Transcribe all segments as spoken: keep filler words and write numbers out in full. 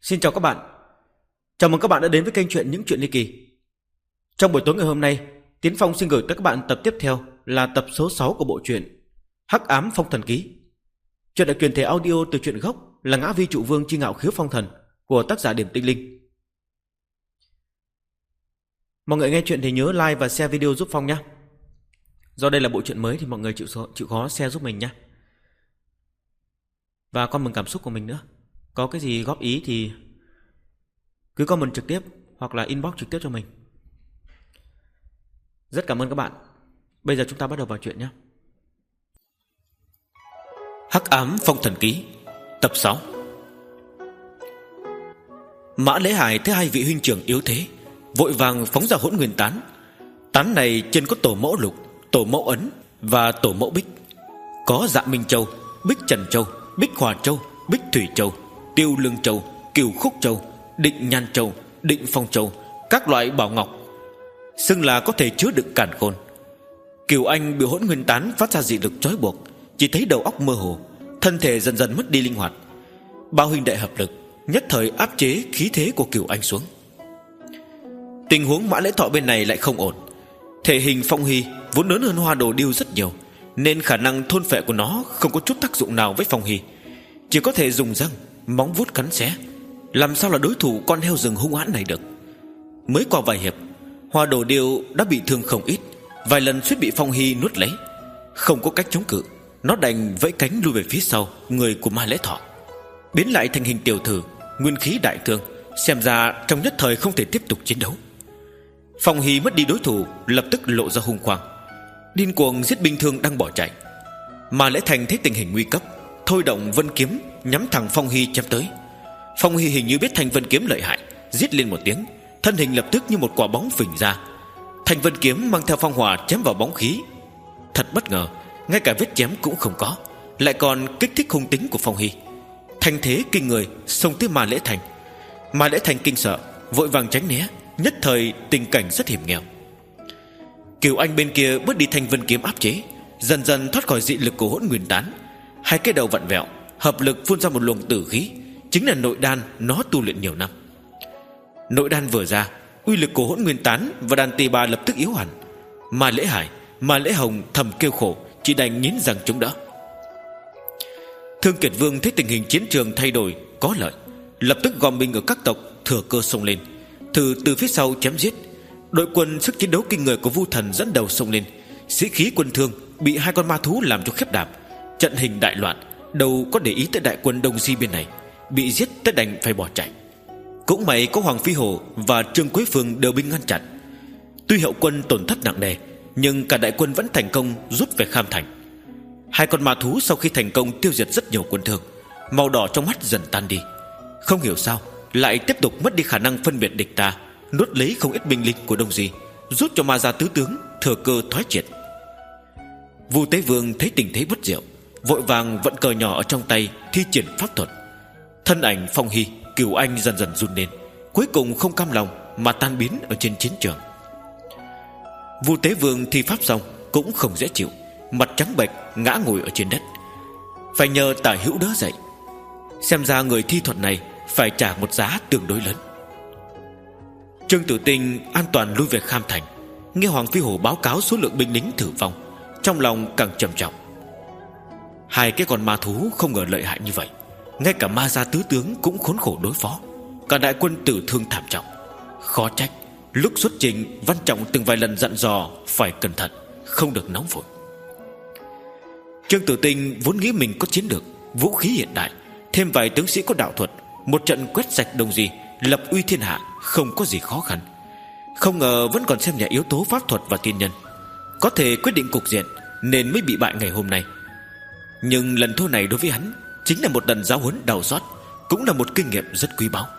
Xin chào các bạn. Chào mừng các bạn đã đến với kênh truyện Những Chuyện Ly Kỳ. Trong buổi tối ngày hôm nay, Tiến Phong xin gửi tới các bạn tập tiếp theo là tập số sáu của bộ truyện Hắc Ám Phong Thần Ký. Truyện được truyền thể audio từ truyện gốc là Ngã Vi Trụ Vương Chi Ngạo Khiếu Phong Thần của tác giả Điểm Tinh Linh. Mọi người nghe chuyện thì nhớ like và share video giúp Phong nhé. Do đây là bộ truyện mới thì mọi người chịu chịu khó share giúp mình nhé. Và comment cảm xúc của mình nữa. Có cái gì góp ý thì cứ comment trực tiếp hoặc là inbox trực tiếp cho mình. Rất cảm ơn các bạn. Bây giờ chúng ta bắt đầu vào chuyện nhé. Hắc Ám Phong Thần Ký tập sáu. Mã Lễ Hải thấy hai vị huynh trưởng yếu thế, vội vàng phóng ra Hỗn Nguyên Tán. Tán này trên có tổ mẫu lục, tổ mẫu ấn và tổ mẫu bích. Có Dạ Minh Châu, Bích Trần Châu, Bích Hòa Châu, Bích Thủy Châu, Tiêu Lương Châu, Cửu Khúc Châu, Định Nhan Châu, Định Phong Châu, các loại bảo ngọc, xưng là có thể chứa đựng càn khôn. Kiều Anh bị Hỗn Nguyên Tán phát ra dị lực trói buộc, chỉ thấy đầu óc mơ hồ, thân thể dần dần mất đi linh hoạt. Bao huynh đệ hợp lực nhất thời áp chế khí thế của Kiều Anh xuống. Tình huống Mã Lễ Thọ bên này lại không ổn. Thể hình Phong Hy vốn lớn hơn Hoa Đồ Điêu rất nhiều, nên khả năng thôn phệ của nó không có chút tác dụng nào với Phong Hy, chỉ có thể dùng răng, móng vuốt cắn xé. Làm sao là đối thủ con heo rừng hung hãn này được. Mới qua vài hiệp, Hoa Đồ Điêu đã bị thương không ít, vài lần suýt bị Phong Hy nuốt lấy. Không có cách chống cự, nó đành vẫy cánh lui về phía sau người của Mã Lễ Thọ, biến lại thành hình tiểu thử, nguyên khí đại thương. Xem ra trong nhất thời không thể tiếp tục chiến đấu. Phong Hy mất đi đối thủ, lập tức lộ ra hung quang, điên cuồng giết binh thương đang bỏ chạy. Mà Lễ Thành thấy tình hình nguy cấp, thôi động vân kiếm nhắm thẳng Phong Hy chém tới. Phong Hy hình như biết thanh vân kiếm lợi hại, giết lên một tiếng, thân hình lập tức như một quả bóng phình ra. Thanh vân kiếm mang theo phong hỏa chém vào bóng khí. Thật bất ngờ, ngay cả vết chém cũng không có, lại còn kích thích hung tính của Phong Hy. Thanh thế kinh người xông tới Mà Lễ Thành. Mà Lễ Thành kinh sợ, vội vàng tránh né, nhất thời tình cảnh rất hiểm nghèo. Kiều Anh bên kia bớt đi thanh vân kiếm áp chế, dần dần thoát khỏi dị lực của Hỗn Nguyên Tán. Hai cái đầu vặn vẹo, hợp lực phun ra một luồng tử khí, chính là nội đan nó tu luyện nhiều năm. Nội đan vừa ra, uy lực của Hỗn Nguyên Tán và đan tỳ bà lập tức yếu hẳn. Mà Lễ Hải, Mà Lễ Hồng thầm kêu khổ, chỉ đành nghiến răng chống đỡ. Thương Kiệt Vương thấy tình hình chiến trường thay đổi có lợi, lập tức gom binh ở các tộc thừa cơ xông lên, thử từ phía sau chém giết. Đội quân sức chiến đấu kinh người của Vu Thần dẫn đầu xông lên, sĩ khí quân Thương bị hai con ma thú làm cho khép đạp, trận hình đại loạn. Đâu có để ý tới đại quân Đông Di bên này, bị giết tới đành phải bỏ chạy. Cũng may có Hoàng Phi Hổ và Trương Quế Phương đều binh ngăn chặn. Tuy hậu quân tổn thất nặng nề, nhưng cả đại quân vẫn thành công rút về Kham Thành. Hai con ma thú sau khi thành công tiêu diệt rất nhiều quân Thương, màu đỏ trong mắt dần tan đi. Không hiểu sao lại tiếp tục mất đi khả năng phân biệt địch ta, nuốt lấy không ít binh lính của Đông Di, rút cho Ma Gia tứ tướng thừa cơ thoái triệt. Vu Tế Vương thấy tình thế bất diệu, vội vàng vận cờ nhỏ ở trong tay thi triển pháp thuật. Thân ảnh Phong Hy, Kiều Anh dần dần run lên, cuối cùng không cam lòng mà tan biến ở trên chiến trường. Vu Tế Vương thi pháp xong cũng không dễ chịu, mặt trắng bệch ngã ngồi ở trên đất, phải nhờ Tả Hữu đỡ dậy. Xem ra người thi thuật này phải trả một giá tương đối lớn. Trương Tử Tinh an toàn lui về Kham Thành, nghe Hoàng Phi Hổ báo cáo số lượng binh lính tử vong, trong lòng càng trầm trọng. Hai cái con ma thú không ngờ lợi hại như vậy, ngay cả Ma Gia tứ tướng cũng khốn khổ đối phó, cả đại quân tử thương thảm trọng. Khó trách lúc xuất trình Văn Trọng từng vài lần dặn dò phải cẩn thận, không được nóng vội. Trương Tử Tinh vốn nghĩ mình có chiến lược, vũ khí hiện đại, thêm vài tướng sĩ có đạo thuật, một trận quét sạch Đông Di, lập uy thiên hạ, không có gì khó khăn. Không ngờ vẫn còn xem nhẹ yếu tố pháp thuật và tiên nhân, có thể quyết định cục diện, nên mới bị bại ngày hôm nay. Nhưng lần thua này đối với hắn chính là một lần giáo huấn đau xót, cũng là một kinh nghiệm rất quý báu.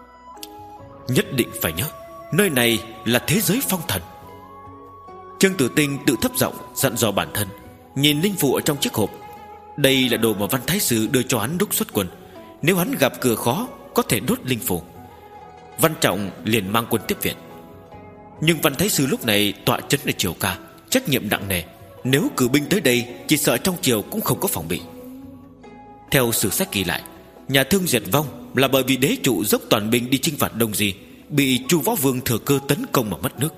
Nhất định phải nhớ, nơi này là thế giới phong thần. Trương Tử Tinh tự thấp giọng dặn dò bản thân, nhìn linh phù ở trong chiếc hộp. Đây là đồ mà Văn Thái Sư đưa cho hắn lúc xuất quân, nếu hắn gặp cửa khó có thể đốt linh phù. Văn Trọng liền mang quân tiếp viện. Nhưng Văn Thái Sư lúc này tọa trấn ở triều ca, trách nhiệm nặng nề, nếu cử binh tới đây chỉ sợ trong triều cũng không có phòng bị. Theo sử sách ghi lại, nhà Thương diệt vong là bởi vì đế trụ dốc toàn binh đi chinh phạt Đông Di, bị Chu Võ Vương thừa cơ tấn công mà mất nước.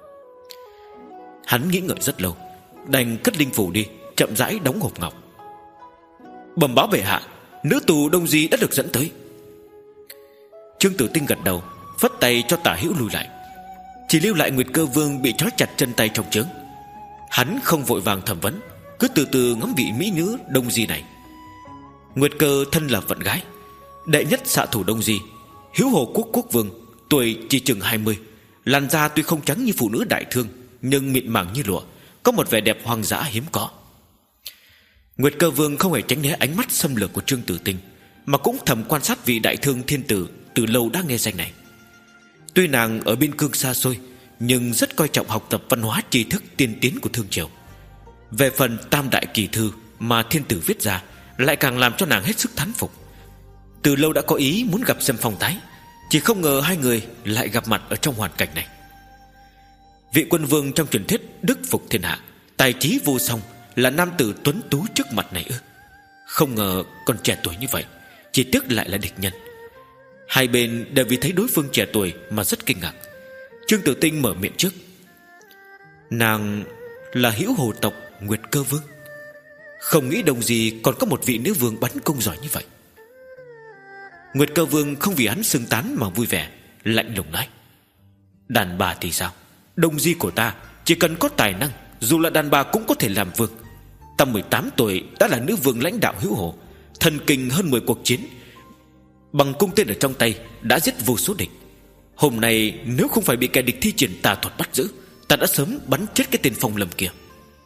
Hắn nghĩ ngợi rất lâu, đành cất linh phủ đi, chậm rãi đóng hộp ngọc. Bẩm báo bệ hạ, nữ tù Đông Di đã được dẫn tới. Trương Tử Tinh gật đầu, phất tay cho Tả Hữu lùi lại, chỉ lưu lại Nguyệt Cơ Vương bị trói chặt chân tay trong trướng. Hắn không vội vàng thẩm vấn, cứ từ từ ngắm vị mỹ nữ Đông Di này. Nguyệt Cơ thân là vận gái, đệ nhất xạ thủ Đông Di, Hữu Hồ Quốc quốc vương, tuổi chỉ chừng hai mươi, làn da tuy không trắng như phụ nữ đại thương, nhưng mịn màng như lụa, có một vẻ đẹp hoang dã hiếm có. Nguyệt Cơ Vương không hề tránh né ánh mắt xâm lược của Trương Tử Tinh, mà cũng thầm quan sát vị đại thương thiên tử từ lâu đã nghe danh này. Tuy nàng ở biên cương xa xôi, nhưng rất coi trọng học tập văn hóa tri thức tiên tiến của thương triều. Về phần tam đại kỳ thư mà thiên tử viết ra, lại càng làm cho nàng hết sức thán phục. Từ lâu đã có ý muốn gặp xem phong thái, chỉ không ngờ hai người lại gặp mặt ở trong hoàn cảnh này. Vị quân vương trong truyền thuyết đức phục thiên hạ, tài trí vô song, là nam tử tuấn tú trước mặt này ư? Không ngờ còn trẻ tuổi như vậy, chỉ tiếc lại là địch nhân. Hai bên đều vì thấy đối phương trẻ tuổi mà rất kinh ngạc. Trương Tử Tinh mở miệng trước. Nàng là Hữu Hồ tộc Nguyệt Cơ Vương. Không nghĩ Đông Di còn có một vị nữ vương bắn cung giỏi như vậy. Nguyệt Cơ Vương không vì hắn xưng tán mà vui vẻ, lạnh lùng nói: Đàn bà thì sao? Đông Di của ta chỉ cần có tài năng, dù là đàn bà cũng có thể làm vương. Ta mười tám tuổi đã là nữ vương lãnh đạo Hữu Hồ, thần kinh hơn mười cuộc chiến, bằng cung tên ở trong tay đã giết vô số địch. Hôm nay nếu không phải bị kẻ địch thi triển tà thuật bắt giữ, ta đã sớm bắn chết cái tên Phong Lâm kia.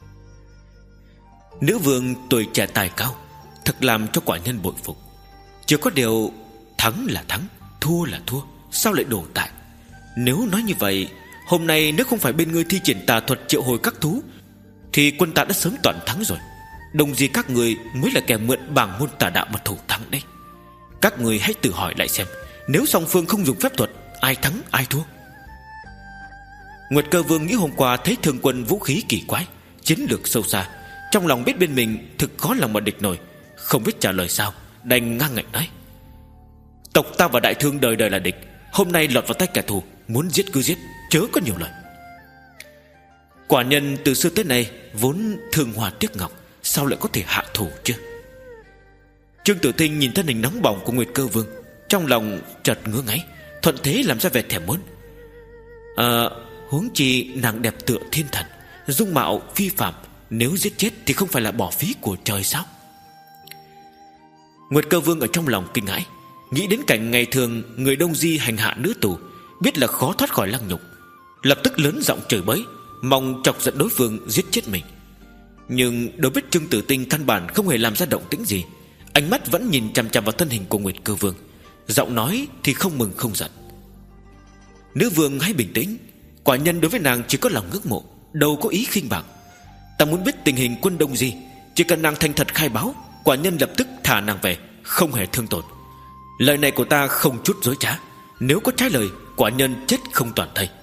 Nữ vương tuổi trẻ tài cao, thật làm cho quả nhân bội phục. Chỉ có điều thắng là thắng, thua là thua, sao lại đổ tại? Nếu nói như vậy, hôm nay nếu không phải bên ngươi thi triển tà thuật triệu hồi các thú, thì quân ta đã sớm toàn thắng rồi. Đồng gì các người mới là kẻ mượn bảng môn tà đạo mà thủ thắng đấy. Các người hãy tự hỏi lại xem, nếu song phương không dùng phép thuật, ai thắng ai thua? Nguyệt Cơ Vương nghĩ hôm qua thấy thương quân vũ khí kỳ quái, chiến lược sâu xa, trong lòng biết bên mình thực khó lòng mà địch nổi, không biết trả lời sao, đành ngang ngạnh nói: Tộc ta và đại thương đời đời là địch, hôm nay lọt vào tay kẻ thù, muốn giết cứ giết, chớ có nhiều lời. Quả nhân từ xưa tới nay vốn thương hoa tiếc ngọc, sao lại có thể hạ thủ chứ? Trương Tử Tinh nhìn thân hình nóng bỏng của Nguyệt Cơ Vương, trong lòng chợt ngứa ngáy, thuận thế làm ra vẻ thèm muốn. À, huống chi nàng đẹp tựa thiên thần, dung mạo phi phàm, nếu giết chết thì không phải là bỏ phí của trời sao? Nguyệt Cơ Vương ở trong lòng kinh hãi, nghĩ đến cảnh ngày thường người Đông Di hành hạ nữ tù, biết là khó thoát khỏi lăng nhục, lập tức lớn giọng chửi bới, mong chọc giận đối phương giết chết mình. Nhưng đối với Trương Tử Tinh căn bản không hề làm ra động tĩnh gì, ánh mắt vẫn nhìn chằm chằm vào thân hình của Nguyệt Cơ Vương, giọng nói thì không mừng không giận: Nữ vương hãy bình tĩnh, quả nhân đối với nàng chỉ có lòng ngưỡng mộ, đâu có ý khinh bạc. Ta muốn biết tình hình quân Đông Di, chỉ cần nàng thành thật khai báo, quả nhân lập tức thả nàng về, không hề thương tổn. Lời này của ta không chút dối trá, nếu có trái lời, quả nhân chết không toàn thây.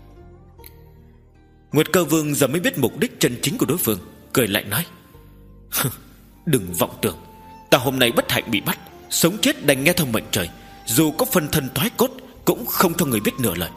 Nguyệt Cơ Vương giờ mới biết mục đích chân chính của đối phương, cười lạnh nói: Đừng vọng tưởng, ta hôm nay bất hạnh bị bắt, sống chết đành nghe theo mệnh trời, dù có phân thân thoái cốt cũng không cho người biết nửa lời.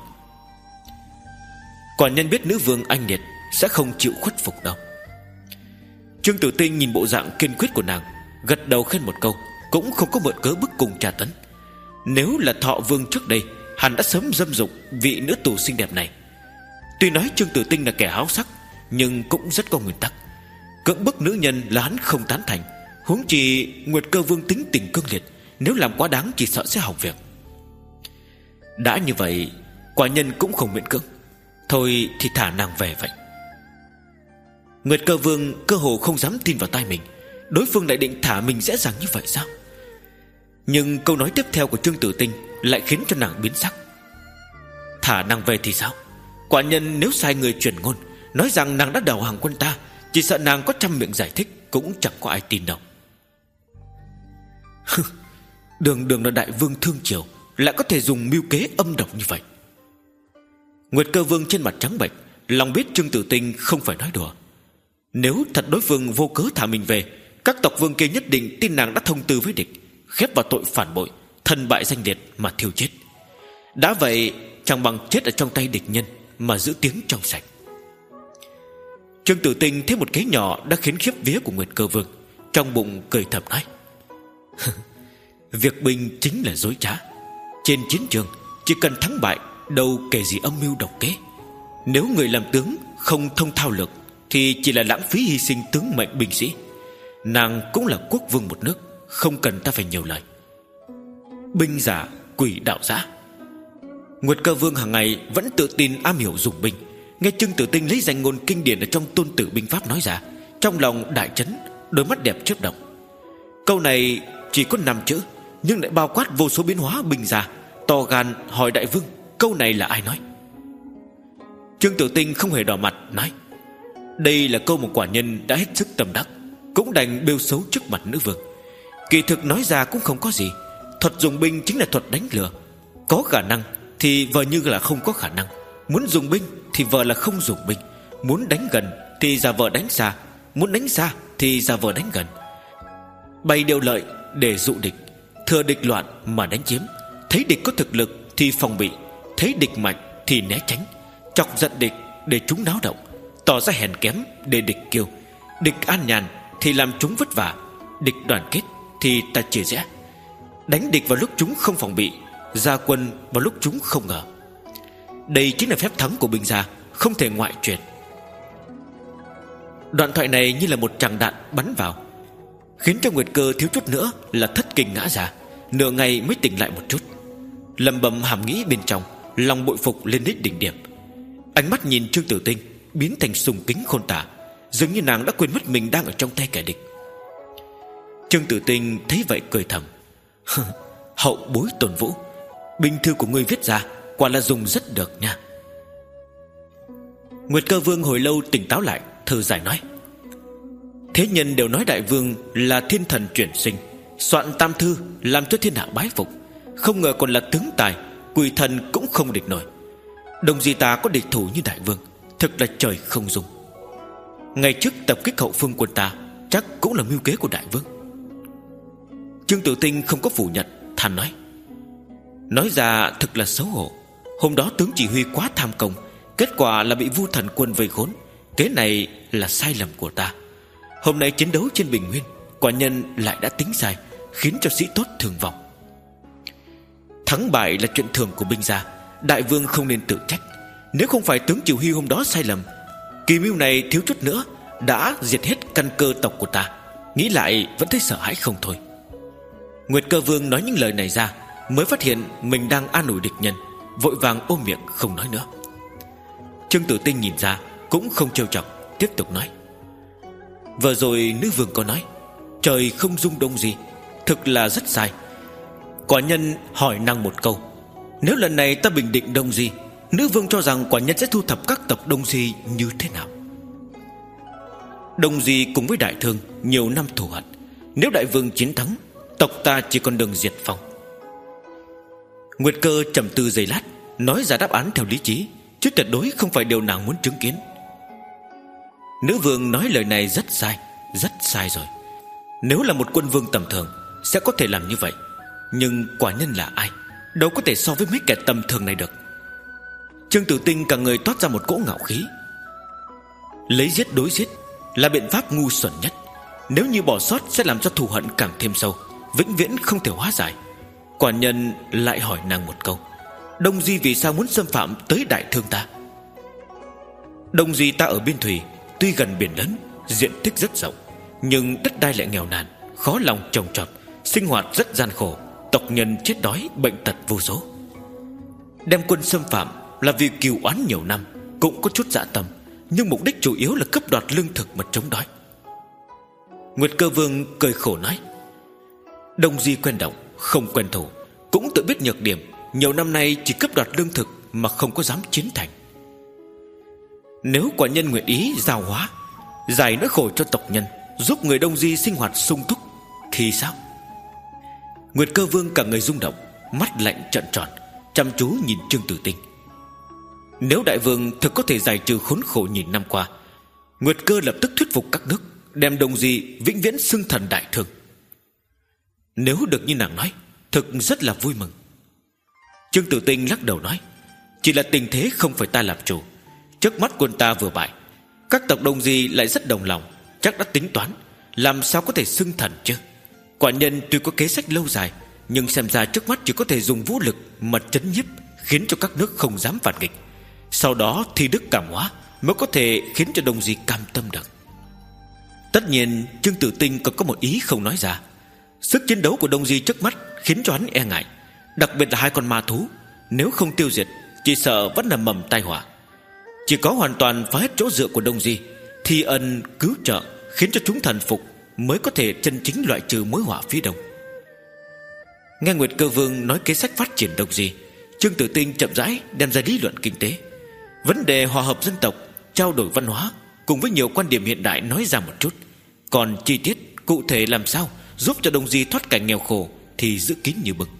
Quả nhân biết nữ vương anh liệt sẽ không chịu khuất phục đâu. Trương Tử Tinh nhìn bộ dạng kiên quyết của nàng, gật đầu khen một câu, cũng không có mượn cớ bức cùng tra tấn. Nếu là Thọ Vương trước đây, hắn đã sớm dâm dục vị nữ tù xinh đẹp này. Tuy nói Trương Tử Tinh là kẻ háo sắc, nhưng cũng rất có nguyên tắc. Cưỡng bức nữ nhân là hắn không tán thành, huống chi Nguyệt Cơ Vương tính tình cương liệt, nếu làm quá đáng chỉ sợ sẽ hỏng việc. Đã như vậy, quả nhân cũng không miễn cưỡng, thôi thì thả nàng về vậy. Nguyệt Cơ Vương cơ hồ không dám tin vào tai mình, đối phương lại định thả mình dễ dàng như vậy sao? Nhưng câu nói tiếp theo của Trương Tử Tinh lại khiến cho nàng biến sắc. Thả nàng về thì sao? Quả nhân nếu sai người truyền ngôn, nói rằng nàng đã đầu hàng quân ta, chỉ sợ nàng có trăm miệng giải thích cũng chẳng có ai tin đâu. Đường đường là đại vương thương triều, lại có thể dùng mưu kế âm độc như vậy. Nguyệt Cơ Vương trên mặt trắng bệch, lòng biết Trương Tử Tinh không phải nói đùa. Nếu thật đối phương vô cớ thả mình về, các tộc vương kia nhất định tin nàng đã thông tư với địch, khép vào tội phản bội, thân bại danh liệt mà thiêu chết. Đã vậy chẳng bằng chết ở trong tay địch nhân mà giữ tiếng trong sạch. Trương Tử Tinh thấy một cái nhỏ đã khiến khiếp vía của Nguyệt Cơ Vương, trong bụng cười thầm nói: việc binh chính là dối trá. Trên chiến trường chỉ cần thắng bại, đâu kể gì âm mưu độc kế. Nếu người làm tướng không thông thao lược thì chỉ là lãng phí hy sinh tướng mệnh binh sĩ. Nàng cũng là quốc vương một nước, không cần ta phải nhiều lời. Binh giả quỷ đạo dã. Nguyệt Cơ Vương hàng ngày vẫn tự tin am hiểu dùng binh, nghe Trương Tử Tinh lấy danh ngôn kinh điển ở trong Tôn Tử binh pháp nói ra, trong lòng đại chấn, đôi mắt đẹp chớp động. Câu này chỉ có năm chữ nhưng lại bao quát vô số biến hóa binh giả. To gan hỏi đại vương, câu này là ai nói? Trương Tử Tinh không hề đỏ mặt nói: đây là câu một quả nhân đã hết sức tâm đắc, cũng đành bêu xấu trước mặt nữ vương. Kỳ thực nói ra cũng không có gì. Thuật dùng binh chính là thuật đánh lừa. Có khả năng thì vờ như là không có khả năng. Muốn dùng binh thì vờ là không dùng binh. Muốn đánh gần thì giả vờ đánh xa. Muốn đánh xa thì giả vờ đánh gần. Bày điều lợi để dụ địch, thừa địch loạn mà đánh chiếm. Thấy địch có thực lực thì phòng bị, thấy địch mạnh thì né tránh. Chọc giận địch để chúng náo động, tỏ ra hèn kém để địch kiêu. Địch an nhàn thì làm chúng vất vả, địch đoàn kết thì ta chia rẽ. Đánh địch vào lúc chúng không phòng bị, ra quân vào lúc chúng không ngờ. Đây chính là phép thắng của binh gia, không thể ngoại truyền. Đoạn thoại này như là một tràng đạn bắn vào, khiến cho Nguyệt Cơ thiếu chút nữa là thất kinh ngã ra, nửa ngày mới tỉnh lại một chút. Lầm bầm hàm nghĩ bên trong, lòng bội phục lên đến đỉnh điểm. Ánh mắt nhìn Trương Tử Tinh biến thành sùng kính khôn tả, dường như nàng đã quên mất mình đang ở trong tay kẻ địch. Trương Tử Tinh thấy vậy cười thầm: hậu bối Tôn Vũ, binh thư của ngươi viết ra quả là dùng rất được nha. Nguyệt Cơ Vương hồi lâu tỉnh táo lại, thở dài nói: thế nhân đều nói đại vương là thiên thần chuyển sinh, soạn tam thư làm cho thiên hạ bái phục. Không ngờ còn là tướng tài, quỷ thần cũng không địch nổi. Đồng gì ta có địch thủ như đại vương, thực là trời không dung. Ngày trước tập kích hậu phương quân ta chắc cũng là mưu kế của đại vương. Trương Tử Tinh không có phủ nhận, than nói: nói ra thực là xấu hổ. Hôm đó tướng chỉ huy quá tham công, kết quả là bị Vu Thần quân vây khốn. Kế này là sai lầm của ta. Hôm nay chiến đấu trên bình nguyên, quả nhân lại đã tính sai, khiến cho sĩ tốt thương vong. Thắng bại là chuyện thường của binh gia, đại vương không nên tự trách. Nếu không phải tướng chỉ huy hôm đó sai lầm, kỳ mưu này thiếu chút nữa đã diệt hết căn cơ tộc của ta. Nghĩ lại vẫn thấy sợ hãi không thôi. Nguyệt Cơ Vương nói những lời này ra, mới phát hiện mình đang an ủi địch nhân, vội vàng ôm miệng không nói nữa. Trương Tử Tinh nhìn ra cũng không trêu chọc, tiếp tục nói: vừa rồi nữ vương có nói trời không dung Đông Di, thực là rất sai. Quả nhân hỏi nàng một câu, nếu lần này ta bình định Đông Di, nữ vương cho rằng quả nhân sẽ thu thập các tộc Đông Di như thế nào? Đông Di cùng với Đại Thương nhiều năm thù hận, nếu đại vương chiến thắng, tộc ta chỉ còn đường diệt vong. Nguyệt Cơ trầm tư giây lát, nói ra đáp án theo lý trí, chứ tuyệt đối không phải điều nàng muốn chứng kiến. Nữ vương nói lời này rất sai, rất sai rồi. Nếu là một quân vương tầm thường sẽ có thể làm như vậy, nhưng quả nhân là ai, đâu có thể so với mấy kẻ tầm thường này được. Trương Tử Tinh cả người toát ra một cỗ ngạo khí. Lấy giết đối giết là biện pháp ngu xuẩn nhất. Nếu như bỏ sót sẽ làm cho thù hận càng thêm sâu, vĩnh viễn không thể hóa giải. Quả nhân lại hỏi nàng một câu, Đông Di vì sao muốn xâm phạm tới Đại Thương ta? Đông Di ta ở biên thủy, tuy gần biển lớn, diện tích rất rộng, nhưng đất đai lại nghèo nàn, khó lòng trồng trọt, sinh hoạt rất gian khổ, tộc nhân chết đói, bệnh tật vô số. Đem quân xâm phạm là vì cừu oán nhiều năm, cũng có chút dạ tâm, nhưng mục đích chủ yếu là cướp đoạt lương thực mà chống đói. Nguyệt Cơ Vương cười khổ nói, Đông Di quen động, không quen thủ, cũng tự biết nhược điểm, nhiều năm nay chỉ cướp đoạt lương thực mà không có dám chiến thành. Nếu quả nhân nguyện ý giao hóa, giải nỗi khổ cho tộc nhân, giúp người Đông Di sinh hoạt sung túc thì sao? Nguyệt Cơ Vương cả người rung động, mắt lạnh trợn tròn, chăm chú nhìn Trương Tử Tinh. Nếu đại vương thực có thể giải trừ khốn khổ nghìn năm qua, Nguyệt Cơ lập tức thuyết phục các nước, đem Đông Di vĩnh viễn xưng thần Đại Thương. Nếu được như nàng nói, thực rất là vui mừng. Trương Tử Tinh lắc đầu nói: Chỉ là tình thế không phải ta làm chủ. Trước mắt quân ta vừa bại, các tộc Đông Di lại rất đồng lòng, chắc đã tính toán, làm sao có thể xưng thần chứ. Quả nhân tuy có kế sách lâu dài, nhưng xem ra trước mắt chỉ có thể dùng vũ lực mà trấn nhiếp, khiến cho các nước không dám phản nghịch. Sau đó thì đức cảm hóa mới có thể khiến cho Đông Di cam tâm được. Tất nhiên Trương Tử Tinh còn có một ý không nói ra. Sức chiến đấu của Đông Di trước mắt khiến cho hắn e ngại, đặc biệt là hai con ma thú. Nếu không tiêu diệt, chỉ sợ vẫn là mầm tai họa. Chỉ có hoàn toàn phá hết chỗ dựa của Đông Di, thi ân cứu trợ, khiến cho chúng thần phục, mới có thể chân chính loại trừ mối họa phía đông. Nghe Nguyệt Cơ Vương nói kế sách phát triển Đông Di, Trương Tử Tinh chậm rãi đem ra lý luận kinh tế, vấn đề hòa hợp dân tộc, trao đổi văn hóa, cùng với nhiều quan điểm hiện đại nói ra một chút. Còn chi tiết cụ thể làm sao giúp cho Đông Di thoát cảnh nghèo khổ thì giữ kín như bưng.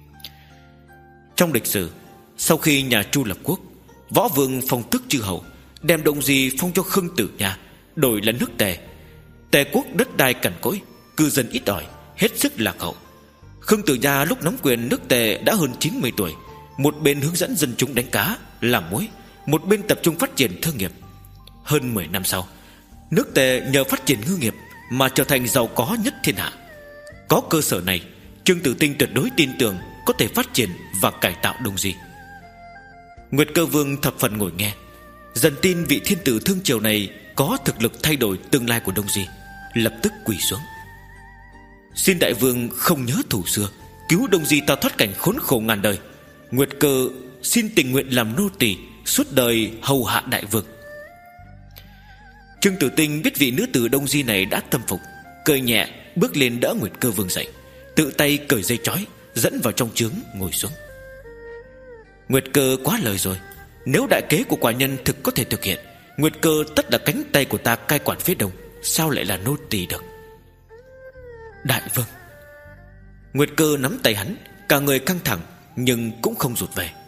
Trong lịch sử, sau khi nhà Chu lập quốc, võ vương phong tước chư hầu, đem Đông Di phong cho Khương Tử Nha, đổi là nước Tề. Tề quốc đất đai cằn cỗi, cư dân ít ỏi, hết sức lạc hậu. Khương Tử Nha lúc nắm quyền nước Tề đã hơn chín mươi tuổi, một bên hướng dẫn dân chúng đánh cá, làm muối, một bên tập trung phát triển thương nghiệp. Hơn mười năm sau, nước Tề nhờ phát triển ngư nghiệp mà trở thành giàu có nhất thiên hạ. Có cơ sở này, Trương Tử Tinh tuyệt đối tin tưởng có thể phát triển và cải tạo Đông Di. Nguyệt Cơ Vương thập phần ngồi nghe, dần tin vị thiên tử thương triều này có thực lực thay đổi tương lai của Đông Di, lập tức quỳ xuống: Xin đại vương không nhớ thù xưa, cứu Đông Di ta thoát cảnh khốn khổ ngàn đời. Nguyệt Cơ xin tình nguyện làm nô tỳ, suốt đời hầu hạ đại vương. Trương Tử Tinh biết vị nữ tử Đông Di này đã tâm phục, cười nhẹ bước lên đỡ Nguyệt Cơ Vương dậy, tự tay cởi dây trói, dẫn vào trong trướng ngồi xuống. Nguyệt Cơ quá lời rồi, nếu đại kế của quả nhân thực có thể thực hiện, Nguyệt Cơ tất là cánh tay của ta cai quản phía đông, sao lại là nô tỳ được? Đại vương. Nguyệt Cơ nắm tay hắn, cả người căng thẳng nhưng cũng không rụt về.